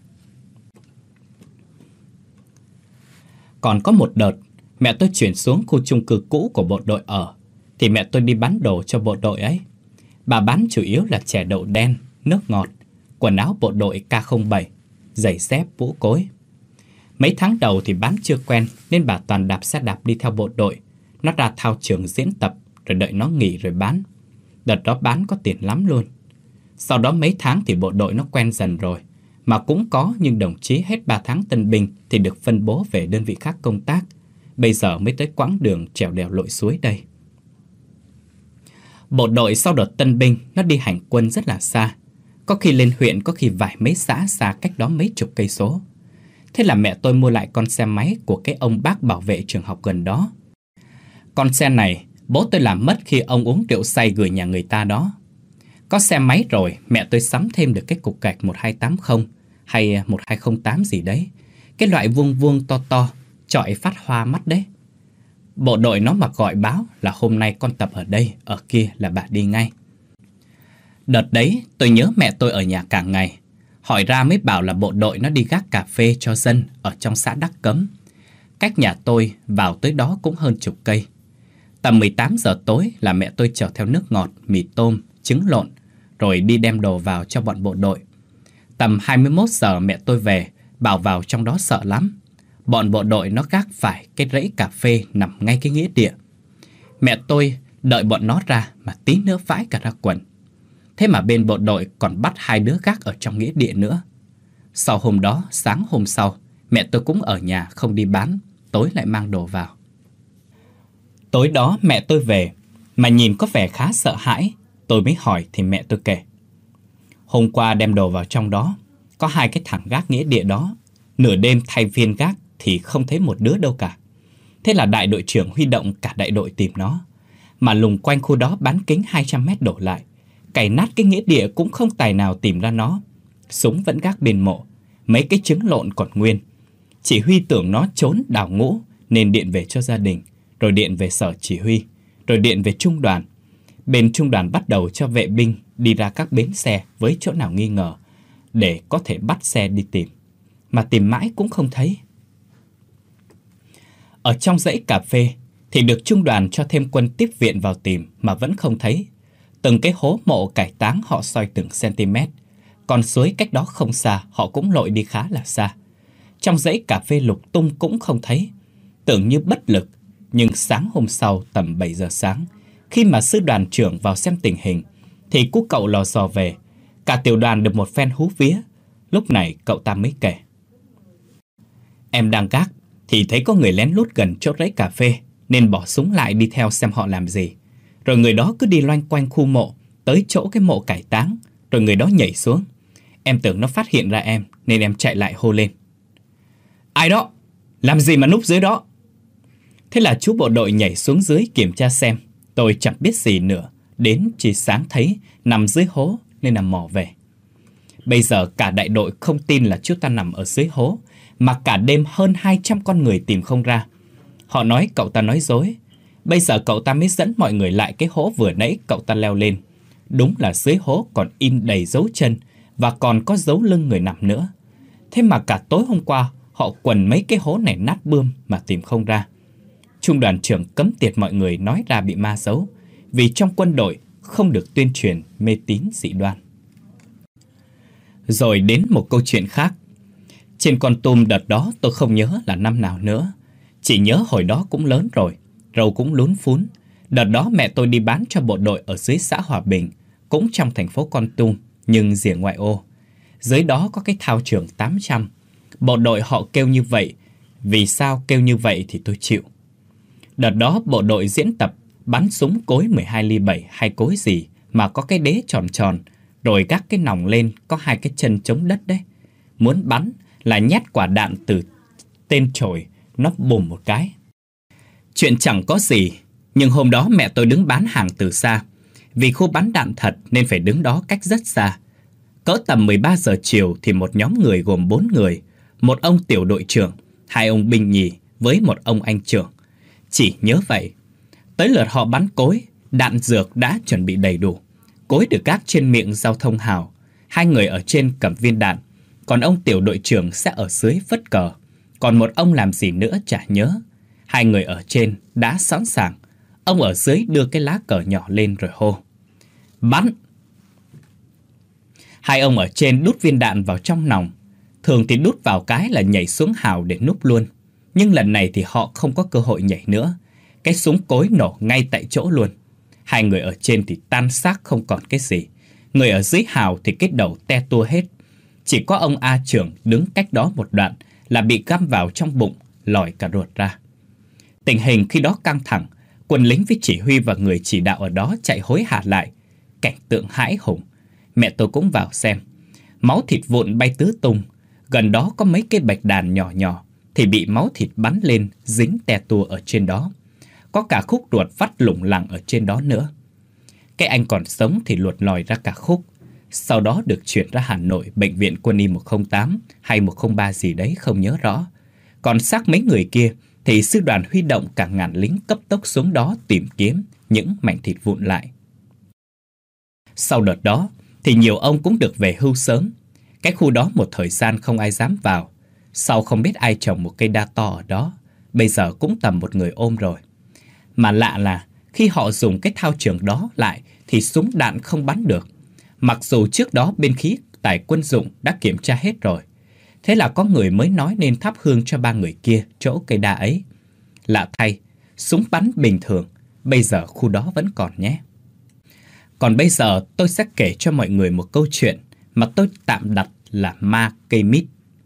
[SPEAKER 1] Còn có một đợt, mẹ tôi chuyển xuống khu chung cư cũ của bộ đội ở, thì mẹ tôi đi bán đồ cho bộ đội ấy. Bà bán chủ yếu là chè đậu đen, nước ngọt, quần áo bộ đội K không bảy, giày dép, mũ cối. Mấy tháng đầu thì bán chưa quen nên bà toàn đạp xe đạp đi theo bộ đội. Nó ra thao trường diễn tập rồi đợi nó nghỉ rồi bán. Đợt đó bán có tiền lắm luôn. Sau đó mấy tháng thì bộ đội nó quen dần rồi. Mà cũng có nhưng đồng chí hết ba tháng tân binh thì được phân bố về đơn vị khác công tác. Bây giờ mới tới quãng đường trèo đèo lội suối đây. Bộ đội sau đợt tân binh nó đi hành quân rất là xa. Có khi lên huyện, có khi vài mấy xã xa cách đó mấy chục cây số. Thế là mẹ tôi mua lại con xe máy của cái ông bác bảo vệ trường học gần đó. Con xe này bố tôi làm mất khi ông uống rượu say gửi nhà người ta đó. Có xe máy rồi, mẹ tôi sắm thêm được cái cục gạch một hai tám không hay một hai không tám gì đấy. Cái loại vuông vuông to to, chọi phát hoa mắt đấy. Bộ đội nó mà gọi báo là hôm nay con tập ở đây, ở kia là bà đi ngay. Đợt đấy tôi nhớ mẹ tôi ở nhà cả ngày. Hỏi ra mới bảo là bộ đội nó đi gác cà phê cho dân ở trong xã Đắc Cấm. Cách nhà tôi vào tới đó cũng hơn chục cây. Tầm mười tám giờ tối là mẹ tôi chở theo nước ngọt, mì tôm, trứng lộn, rồi đi đem đồ vào cho bọn bộ đội. Tầm hai mươi mốt giờ mẹ tôi về, bảo vào trong đó sợ lắm. Bọn bộ đội nó gác phải cái rẫy cà phê nằm ngay cái nghĩa địa. Mẹ tôi đợi bọn nó ra mà tí nữa vãi cả ra quần. Thế mà bên bộ đội còn bắt hai đứa gác ở trong nghĩa địa nữa. Sau hôm đó, sáng hôm sau, mẹ tôi cũng ở nhà không đi bán, tối lại mang đồ vào. Tối đó mẹ tôi về, mà nhìn có vẻ khá sợ hãi. Tôi mới hỏi thì mẹ tôi kể. Hôm qua đem đồ vào trong đó, có hai cái thằng gác nghĩa địa đó. Nửa đêm thay viên gác thì không thấy một đứa đâu cả. Thế là đại đội trưởng huy động cả đại đội tìm nó. Mà lùng quanh khu đó bán kính hai trăm mét đổ lại. Cày nát cái nghĩa địa cũng không tài nào tìm ra nó. Súng vẫn gác bên mộ, mấy cái trứng lộn còn nguyên. Chỉ huy tưởng nó trốn đào ngũ nên điện về cho gia đình, rồi điện về sở chỉ huy, rồi điện về trung đoàn. Bên trung đoàn bắt đầu cho vệ binh đi ra các bến xe với chỗ nào nghi ngờ để có thể bắt xe đi tìm. Mà tìm mãi cũng không thấy. Ở trong dãy cà phê thì được trung đoàn cho thêm quân tiếp viện vào tìm mà vẫn không thấy. Từng cái hố mộ cải táng họ soi từng cm. Còn suối cách đó không xa họ cũng lội đi khá là xa. Trong dãy cà phê lục tung cũng không thấy. Tưởng như bất lực. Nhưng sáng hôm sau tầm bảy giờ sáng, khi mà sư đoàn trưởng vào xem tình hình, thì cú cậu lò xò về. Cả tiểu đoàn được một phen hú vía. Lúc này cậu ta mới kể. Em đang gác thì thấy có người lén lút gần chỗ rẫy cà phê, nên bỏ súng lại đi theo xem họ làm gì. Rồi người đó cứ đi loanh quanh khu mộ, tới chỗ cái mộ cải táng, rồi người đó nhảy xuống. Em tưởng nó phát hiện ra em, nên em chạy lại hô lên. Ai đó? Làm gì mà núp dưới đó? Thế là chú bộ đội nhảy xuống dưới kiểm tra xem. Tôi chẳng biết gì nữa, đến chỉ sáng thấy nằm dưới hố nên là mò về. Bây giờ cả đại đội không tin là chú ta nằm ở dưới hố, mà cả đêm hơn hai trăm con người tìm không ra. Họ nói cậu ta nói dối. Bây giờ cậu ta mới dẫn mọi người lại cái hố vừa nãy cậu ta leo lên. Đúng là dưới hố còn in đầy dấu chân và còn có dấu lưng người nằm nữa. Thế mà cả tối hôm qua họ quần mấy cái hố này nát bươm mà tìm không ra. Trung đoàn trưởng cấm tiệt mọi người nói ra bị ma giấu, vì trong quân đội không được tuyên truyền mê tín dị đoan. Rồi đến một câu chuyện khác. Trên Kon Tum đợt đó tôi không nhớ là năm nào nữa. Chỉ nhớ hồi đó cũng lớn rồi, râu cũng lún phún. Đợt đó mẹ tôi đi bán cho bộ đội ở dưới xã Hòa Bình, cũng trong thành phố Kon Tum, nhưng rìa ngoại ô. Dưới đó có cái thao trường tám trăm. Bộ đội họ kêu như vậy Vì sao kêu như vậy thì tôi chịu. Đợt đó bộ đội diễn tập bắn súng cối mười hai ly bảy hay cối gì mà có cái đế tròn tròn, rồi gác cái nòng lên có hai cái chân chống đất đấy. Muốn bắn là nhét quả đạn từ tên chổi, nó bùm một cái. Chuyện chẳng có gì, nhưng hôm đó mẹ tôi đứng bán hàng từ xa. Vì khu bắn đạn thật nên phải đứng đó cách rất xa. Cỡ tầm mười ba giờ chiều thì một nhóm người gồm bốn người, một ông tiểu đội trưởng, hai ông binh nhì với một ông anh trưởng. Chỉ nhớ vậy. Tới lượt họ bắn cối, đạn dược đã chuẩn bị đầy đủ. Cối được gác trên miệng giao thông hào. Hai người ở trên cầm viên đạn, còn ông tiểu đội trưởng sẽ ở dưới phất cờ. Còn một ông làm gì nữa chả nhớ. Hai người ở trên đã sẵn sàng. Ông ở dưới đưa cái lá cờ nhỏ lên rồi hô: bắn! Hai ông ở trên đút viên đạn vào trong nòng. Thường thì đút vào cái là nhảy xuống hào để núp luôn. Nhưng lần này thì họ không có cơ hội nhảy nữa. Cái súng cối nổ ngay tại chỗ luôn. Hai người ở trên thì tan xác không còn cái gì. Người ở dưới hào thì cái đầu te tua hết. Chỉ có ông A trưởng đứng cách đó một đoạn là bị găm vào trong bụng, lòi cả ruột ra. Tình hình khi đó căng thẳng. Quân lính với chỉ huy và người chỉ đạo ở đó chạy hối hả lại. Cảnh tượng hãi hùng. Mẹ tôi cũng vào xem. Máu thịt vụn bay tứ tung. Gần đó có mấy cái bạch đàn nhỏ nhỏ thì bị máu thịt bắn lên, dính te tua ở trên đó. Có cả khúc ruột vắt lủng lẳng ở trên đó nữa. Cái anh còn sống thì luột lòi ra cả khúc. Sau đó được chuyển ra Hà Nội, bệnh viện quân y một không tám hay một không ba gì đấy không nhớ rõ. Còn xác mấy người kia thì sư đoàn huy động cả ngàn lính cấp tốc xuống đó tìm kiếm những mảnh thịt vụn lại. Sau đợt đó thì nhiều ông cũng được về hưu sớm. Cái khu đó một thời gian không ai dám vào. Sau không biết ai trồng một cây đa to ở đó. Bây giờ cũng tầm một người ôm rồi. Mà lạ là khi họ dùng cái thao trường đó lại thì súng đạn không bắn được. Mặc dù trước đó bên khí tài quân dụng đã kiểm tra hết rồi. Thế là có người mới nói nên thắp hương cho ba người kia chỗ cây đa ấy. Lạ thay, súng bắn bình thường, bây giờ khu đó vẫn còn nhé. Còn bây giờ tôi sẽ kể cho mọi người một câu chuyện mà tôi tạm đặt là ma cây mít.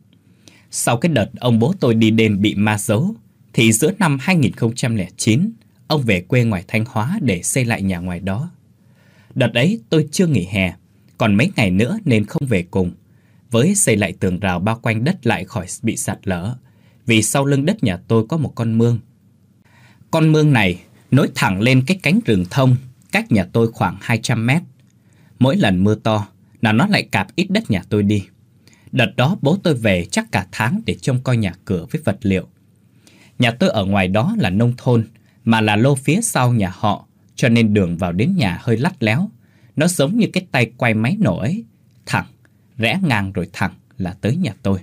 [SPEAKER 1] Sau cái đợt ông bố tôi đi đêm bị ma giấu, thì giữa năm hai nghìn không trăm lẻ chín, ông về quê ngoài Thanh Hóa để xây lại nhà ngoài đó. Đợt ấy tôi chưa nghỉ hè, còn mấy ngày nữa nên không về cùng. Với xây lại tường rào bao quanh đất lại khỏi bị sạt lở, vì sau lưng đất nhà tôi có một con mương. Con mương này nối thẳng lên cái cánh rừng thông, cách nhà tôi khoảng hai trăm mét. Mỗi lần mưa to là nó lại cạp ít đất nhà tôi đi. Đợt đó bố tôi về chắc cả tháng để trông coi nhà cửa với vật liệu. Nhà tôi ở ngoài đó là nông thôn, mà là lô phía sau nhà họ, cho nên đường vào đến nhà hơi lắt léo. Nó giống như cái tay quay máy nổ ấy, thẳng, rẽ ngang rồi thẳng là tới nhà tôi.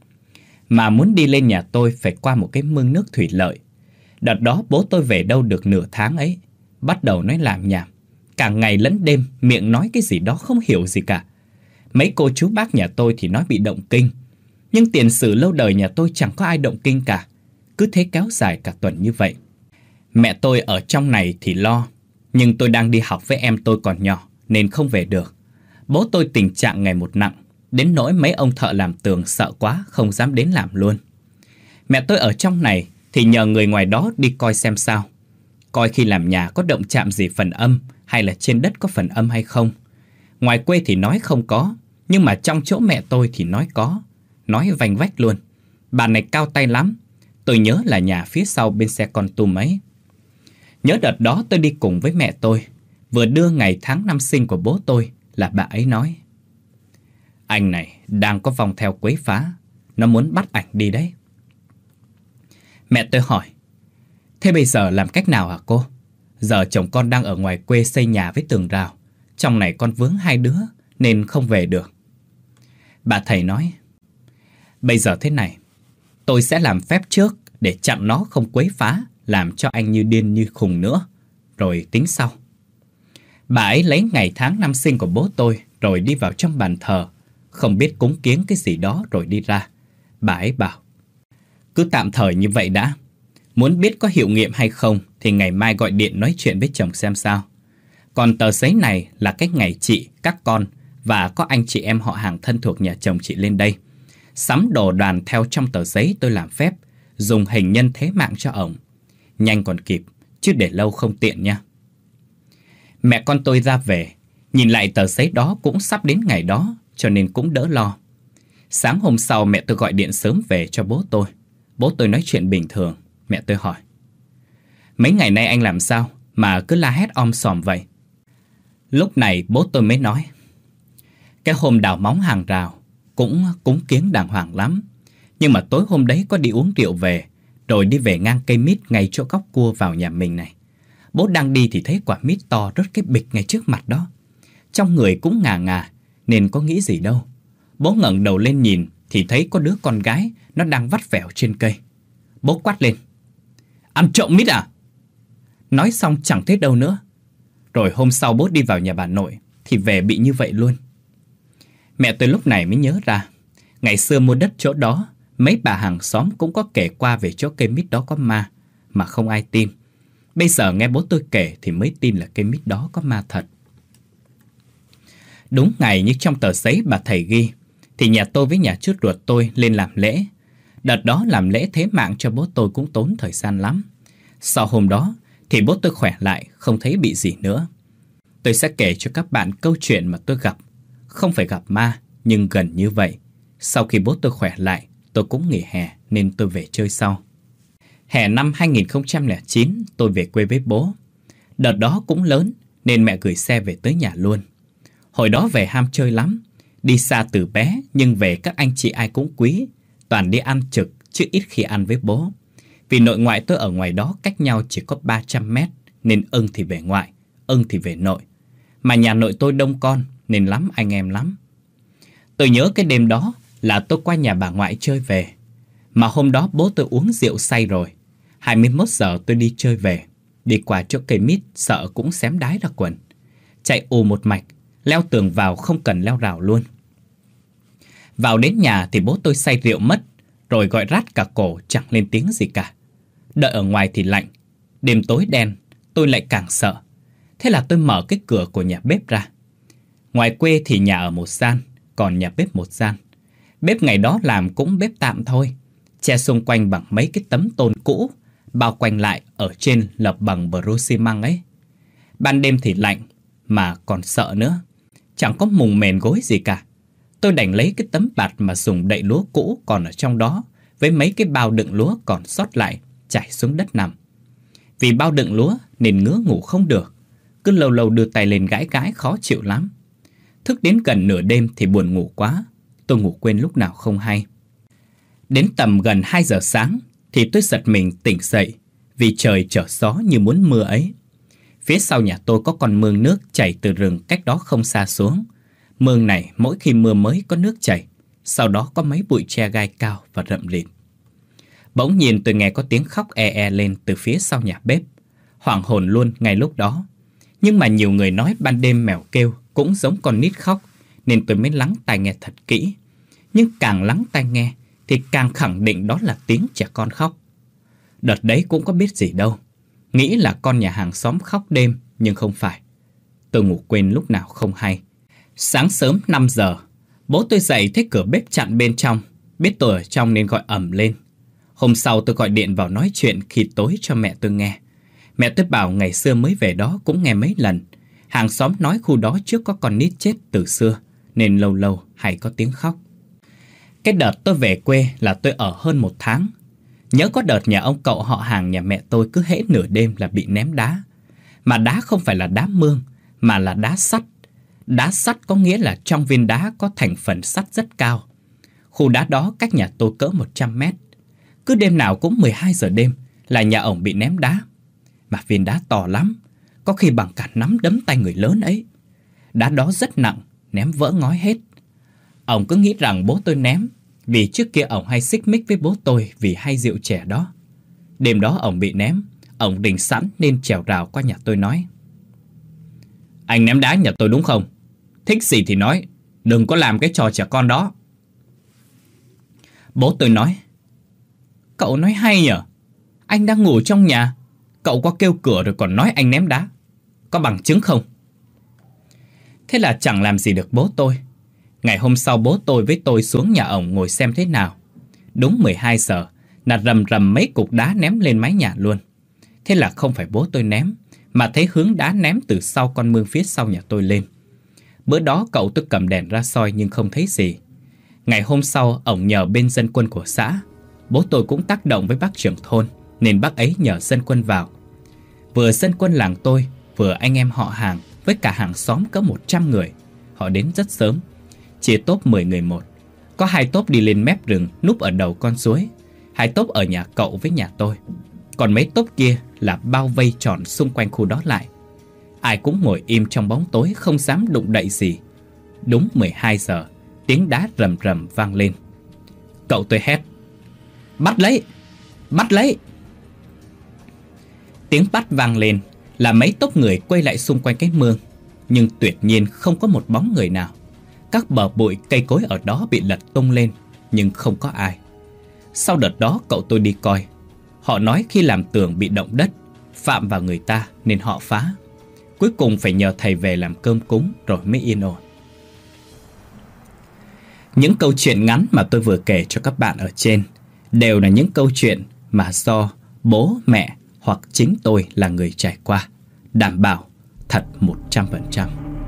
[SPEAKER 1] Mà muốn đi lên nhà tôi phải qua một cái mương nước thủy lợi. Đợt đó bố tôi về đâu được nửa tháng ấy, bắt đầu nói làm nhảm. Cả ngày lẫn đêm miệng nói cái gì đó không hiểu gì cả. Mấy cô chú bác nhà tôi thì nói bị động kinh. Nhưng tiền sử lâu đời nhà tôi chẳng có ai động kinh cả. Cứ thế kéo dài cả tuần như vậy. Mẹ tôi ở trong này thì lo. Nhưng tôi đang đi học với em tôi còn nhỏ nên không về được. Bố tôi tình trạng ngày một nặng, đến nỗi mấy ông thợ làm tường sợ quá không dám đến làm luôn. Mẹ tôi ở trong này thì nhờ người ngoài đó đi coi xem sao. Coi khi làm nhà có động chạm gì phần âm, hay là trên đất có phần âm hay không. Ngoài quê thì nói không có, nhưng mà trong chỗ mẹ tôi thì nói có. Nói vành vách luôn. Bà này cao tay lắm. Tôi nhớ là nhà phía sau bên xe con tum ấy. Nhớ đợt đó tôi đi cùng với mẹ tôi, vừa đưa ngày tháng năm sinh của bố tôi, là bà ấy nói: anh này đang có vòng theo quấy phá, nó muốn bắt ảnh đi đấy. Mẹ tôi hỏi: thế bây giờ làm cách nào hả cô? Giờ chồng con đang ở ngoài quê xây nhà với tường rào, trong này con vướng hai đứa nên không về được. Bà thầy nói: bây giờ thế này, tôi sẽ làm phép trước để chặn nó không quấy phá, làm cho anh như điên như khùng nữa, rồi tính sau. Bà ấy lấy ngày tháng năm sinh của bố tôi rồi đi vào trong bàn thờ, không biết cúng kiếng cái gì đó rồi đi ra. Bà ấy bảo: cứ tạm thời như vậy đã. Muốn biết có hiệu nghiệm hay không thì ngày mai gọi điện nói chuyện với chồng xem sao. Còn tờ giấy này là cái ngày chị, các con và có anh chị em họ hàng thân thuộc nhà chồng chị lên đây. Sắm đồ đoàn theo trong tờ giấy tôi làm phép, dùng hình nhân thế mạng cho ổng. Nhanh còn kịp, chứ để lâu không tiện nha. Mẹ con tôi ra về, nhìn lại tờ giấy đó cũng sắp đến ngày đó, cho nên cũng đỡ lo. Sáng hôm sau mẹ tôi gọi điện sớm về cho bố tôi. Bố tôi nói chuyện bình thường. Mẹ tôi hỏi: mấy ngày nay anh làm sao mà cứ la hét om sòm vậy? Lúc này bố tôi mới nói: cái hôm đào móng hàng rào cũng cúng kiếng đàng hoàng lắm. Nhưng mà tối hôm đấy có đi uống rượu về, rồi đi về ngang cây mít ngay chỗ góc cua vào nhà mình này. Bố đang đi thì thấy quả mít to rớt cái bịch ngay trước mặt đó. Trong người cũng ngà ngà, nên có nghĩ gì đâu. Bố ngẩng đầu lên nhìn thì thấy có đứa con gái nó đang vắt vẻo trên cây. Bố quát lên: ăn trộm mít à? Nói xong chẳng thấy đâu nữa. Rồi hôm sau bố đi vào nhà bà nội thì về bị như vậy luôn. Mẹ tôi lúc này mới nhớ ra, ngày xưa mua đất chỗ đó, mấy bà hàng xóm cũng có kể qua về chỗ cây mít đó có ma, mà không ai tin. Bây giờ nghe bố tôi kể thì mới tin là cây mít đó có ma thật. Đúng ngày như trong tờ giấy bà thầy ghi, thì nhà tôi với nhà trước ruột tôi lên làm lễ. Đợt đó làm lễ thế mạng cho bố tôi cũng tốn thời gian lắm. Sau hôm đó thì bố tôi khỏe lại, không thấy bị gì nữa. Tôi sẽ kể cho các bạn câu chuyện mà tôi gặp. Không phải gặp ma, nhưng gần như vậy. Sau khi bố tôi khỏe lại, tôi cũng nghỉ hè nên tôi về chơi sau. Hè năm hai nghìn không trăm lẻ chín tôi về quê với bố. Đợt đó cũng lớn nên mẹ gửi xe về tới nhà luôn. Hồi đó về ham chơi lắm. Đi xa từ bé nhưng về các anh chị ai cũng quý. Toàn đi ăn trực chứ ít khi ăn với bố. Vì nội ngoại tôi ở ngoài đó cách nhau chỉ có ba trăm mét, nên ưng thì về ngoại, ưng thì về nội. Mà nhà nội tôi đông con nên lắm anh em lắm. Tôi nhớ cái đêm đó là tôi qua nhà bà ngoại chơi về. Mà hôm đó bố tôi uống rượu say rồi. hai mươi mốt giờ tôi đi chơi về. Đi qua chỗ cây mít sợ cũng xém đái ra quần. Chạy ù một mạch, leo tường vào không cần leo rào luôn. Vào đến nhà thì bố tôi say rượu mất, rồi gọi rát cả cổ chẳng lên tiếng gì cả. Đợi ở ngoài thì lạnh. Đêm tối đen, tôi lại càng sợ. Thế là tôi mở cái cửa của nhà bếp ra. Ngoài quê thì nhà ở một gian, còn nhà bếp một gian. Bếp ngày đó làm cũng bếp tạm thôi, che xung quanh bằng mấy cái tấm tôn cũ, bao quanh lại ở trên lợp bằng bờ rô xi măng ấy. Ban đêm thì lạnh, mà còn sợ nữa. Chẳng có mùng mền gối gì cả. Tôi đành lấy cái tấm bạt mà dùng đậy lúa cũ còn ở trong đó, với mấy cái bao đựng lúa còn sót lại, trải xuống đất nằm. Vì bao đựng lúa nên ngứa ngủ không được, cứ lâu lâu đưa tay lên gãi gãi khó chịu lắm. Thức đến gần nửa đêm thì buồn ngủ quá, tôi ngủ quên lúc nào không hay. Đến tầm gần hai giờ sáng thì tôi giật mình tỉnh dậy, vì trời trở gió như muốn mưa ấy. Phía sau nhà tôi có con mương nước chảy từ rừng cách đó không xa xuống. Mương này mỗi khi mưa mới có nước chảy, sau đó có mấy bụi tre gai cao và rậm rịt. Bỗng nhiên tôi nghe có tiếng khóc e e lên từ phía sau nhà bếp. Hoảng hồn luôn ngay lúc đó. Nhưng mà nhiều người nói ban đêm mèo kêu cũng giống con nít khóc, nên tôi mới lắng tai nghe thật kỹ. Nhưng càng lắng tai nghe thì càng khẳng định đó là tiếng trẻ con khóc. Đợt đấy cũng có biết gì đâu, nghĩ là con nhà hàng xóm khóc đêm, nhưng không phải. Tôi ngủ quên lúc nào không hay. Sáng sớm năm giờ, bố tôi dậy thấy cửa bếp chặn bên trong, biết tôi ở trong nên gọi ầm lên. Hôm sau tôi gọi điện vào nói chuyện khi tối cho mẹ tôi nghe. Mẹ tôi bảo ngày xưa mới về đó cũng nghe mấy lần. Hàng xóm nói khu đó trước có con nít chết từ xưa, nên lâu lâu hay có tiếng khóc. Cái đợt tôi về quê là tôi ở hơn một tháng. Nhớ có đợt nhà ông cậu họ hàng nhà mẹ tôi cứ hễ nửa đêm là bị ném đá. Mà đá không phải là đá mương, mà là đá sắt. Đá sắt có nghĩa là trong viên đá có thành phần sắt rất cao. Khu đá đó cách nhà tôi cỡ một trăm mét. Cứ đêm nào cũng mười hai giờ đêm là nhà ổng bị ném đá. Mà viên đá to lắm, có khi bằng cả nắm đấm tay người lớn ấy. Đá đó rất nặng, ném vỡ ngói hết. Ổng cứ nghĩ rằng bố tôi ném, vì trước kia ổng hay xích mích với bố tôi vì hay rượu chè đó. Đêm đó ổng bị ném, ổng định sẵn nên trèo rào qua nhà tôi nói: anh ném đá nhà tôi đúng không? Thích gì thì nói, đừng có làm cái trò trẻ con đó. Bố tôi nói: cậu nói hay nhở? Anh đang ngủ trong nhà, cậu có kêu cửa rồi còn nói anh ném đá. Có bằng chứng không? Thế là chẳng làm gì được bố tôi. Ngày hôm sau bố tôi với tôi xuống nhà ổng ngồi xem thế nào. Đúng mười hai giờ là rầm rầm mấy cục đá ném lên mái nhà luôn. Thế là không phải bố tôi ném, mà thấy hướng đá ném từ sau con mương phía sau nhà tôi lên. Bữa đó cậu tôi cầm đèn ra soi nhưng không thấy gì. Ngày hôm sau, ổng nhờ bên dân quân của xã. Bố tôi cũng tác động với bác trưởng thôn, nên bác ấy nhờ dân quân vào. Vừa dân quân làng tôi, vừa anh em họ hàng, với cả hàng xóm cỡ một trăm người. Họ đến rất sớm, chia tốp mười người một. Có hai tốp đi lên mép rừng núp ở đầu con suối, hai tốp ở nhà cậu với nhà tôi. Còn mấy tốp kia là bao vây tròn xung quanh khu đó lại. Ai cũng ngồi im trong bóng tối, không dám đụng đậy gì. Đúng mười hai giờ, tiếng đá rầm rầm vang lên. Cậu tôi hét: "Bắt lấy! Bắt lấy!" Tiếng bắt vang lên là mấy tốp người quay lại xung quanh cái mương. Nhưng tuyệt nhiên không có một bóng người nào. Các bờ bụi cây cối ở đó bị lật tung lên, nhưng không có ai. Sau đợt đó cậu tôi đi coi. Họ nói khi làm tường bị động đất, phạm vào người ta nên họ phá. Cuối cùng phải nhờ thầy về làm cơm cúng rồi mới yên ổn. Những câu chuyện ngắn mà tôi vừa kể cho các bạn ở trên đều là những câu chuyện mà do bố, mẹ hoặc chính tôi là người trải qua. Đảm bảo thật một trăm phần trăm.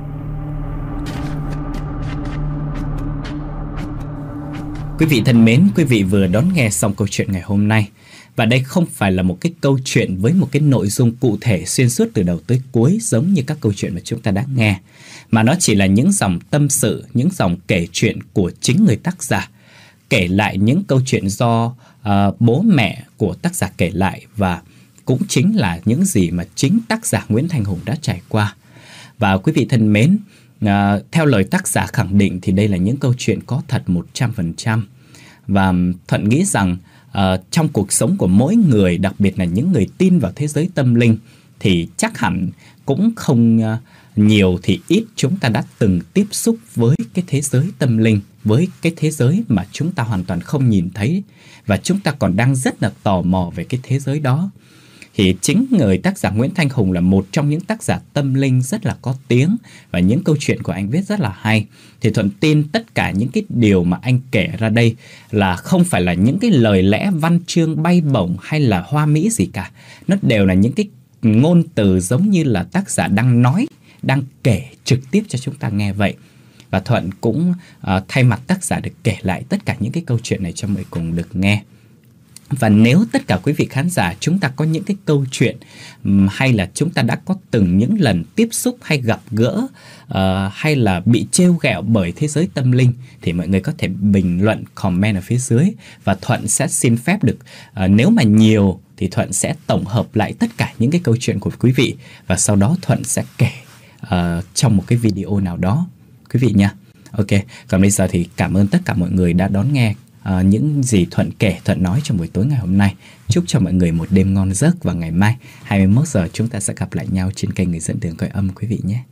[SPEAKER 1] Quý vị thân mến, quý vị vừa đón nghe xong câu chuyện ngày hôm nay. Và đây không phải là một cái câu chuyện với một cái nội dung cụ thể xuyên suốt từ đầu tới cuối giống như các câu chuyện mà chúng ta đã nghe, mà nó chỉ là những dòng tâm sự, những dòng kể chuyện của chính người tác giả, kể lại những câu chuyện do uh, bố mẹ của tác giả kể lại, và cũng chính là những gì mà chính tác giả Nguyễn Thanh Hùng đã trải qua. Và quý vị thân mến, uh, theo lời tác giả khẳng định thì đây là những câu chuyện có thật một trăm phần trăm. Và Thuận nghĩ rằng uh, trong cuộc sống của mỗi người, đặc biệt là những người tin vào thế giới tâm linh, thì chắc hẳn cũng không uh, nhiều thì ít chúng ta đã từng tiếp xúc với cái thế giới tâm linh, với cái thế giới mà chúng ta hoàn toàn không nhìn thấy, và chúng ta còn đang rất là tò mò về cái thế giới đó. Thì chính người tác giả Nguyễn Thanh Hùng là một trong những tác giả tâm linh rất là có tiếng, và những câu chuyện của anh viết rất là hay. Thì Thuận tin tất cả những cái điều mà anh kể ra đây là không phải là những cái lời lẽ văn chương bay bổng hay là hoa mỹ gì cả. Nó đều là những cái ngôn từ giống như là tác giả đang nói, đang kể trực tiếp cho chúng ta nghe vậy. Và Thuận cũng uh, thay mặt tác giả được kể lại tất cả những cái câu chuyện này cho mọi người cùng được nghe. Và nếu tất cả quý vị khán giả chúng ta có những cái câu chuyện um, hay là chúng ta đã có từng những lần tiếp xúc hay gặp gỡ uh, hay là bị trêu ghẹo bởi thế giới tâm linh, thì mọi người có thể bình luận, comment ở phía dưới, và Thuận sẽ xin phép được uh, nếu mà nhiều thì Thuận sẽ tổng hợp lại tất cả những cái câu chuyện của quý vị, và sau đó Thuận sẽ kể uh, trong một cái video nào đó quý vị nha. Ok, còn bây giờ thì cảm ơn tất cả mọi người đã đón nghe uh, những gì Thuận kể, Thuận nói trong buổi tối ngày hôm nay. Chúc cho mọi người một đêm ngon giấc, và ngày mai hai mươi mốt giờ chúng ta sẽ gặp lại nhau trên kênh Người Dẫn Đường Coi Âm quý vị nhé.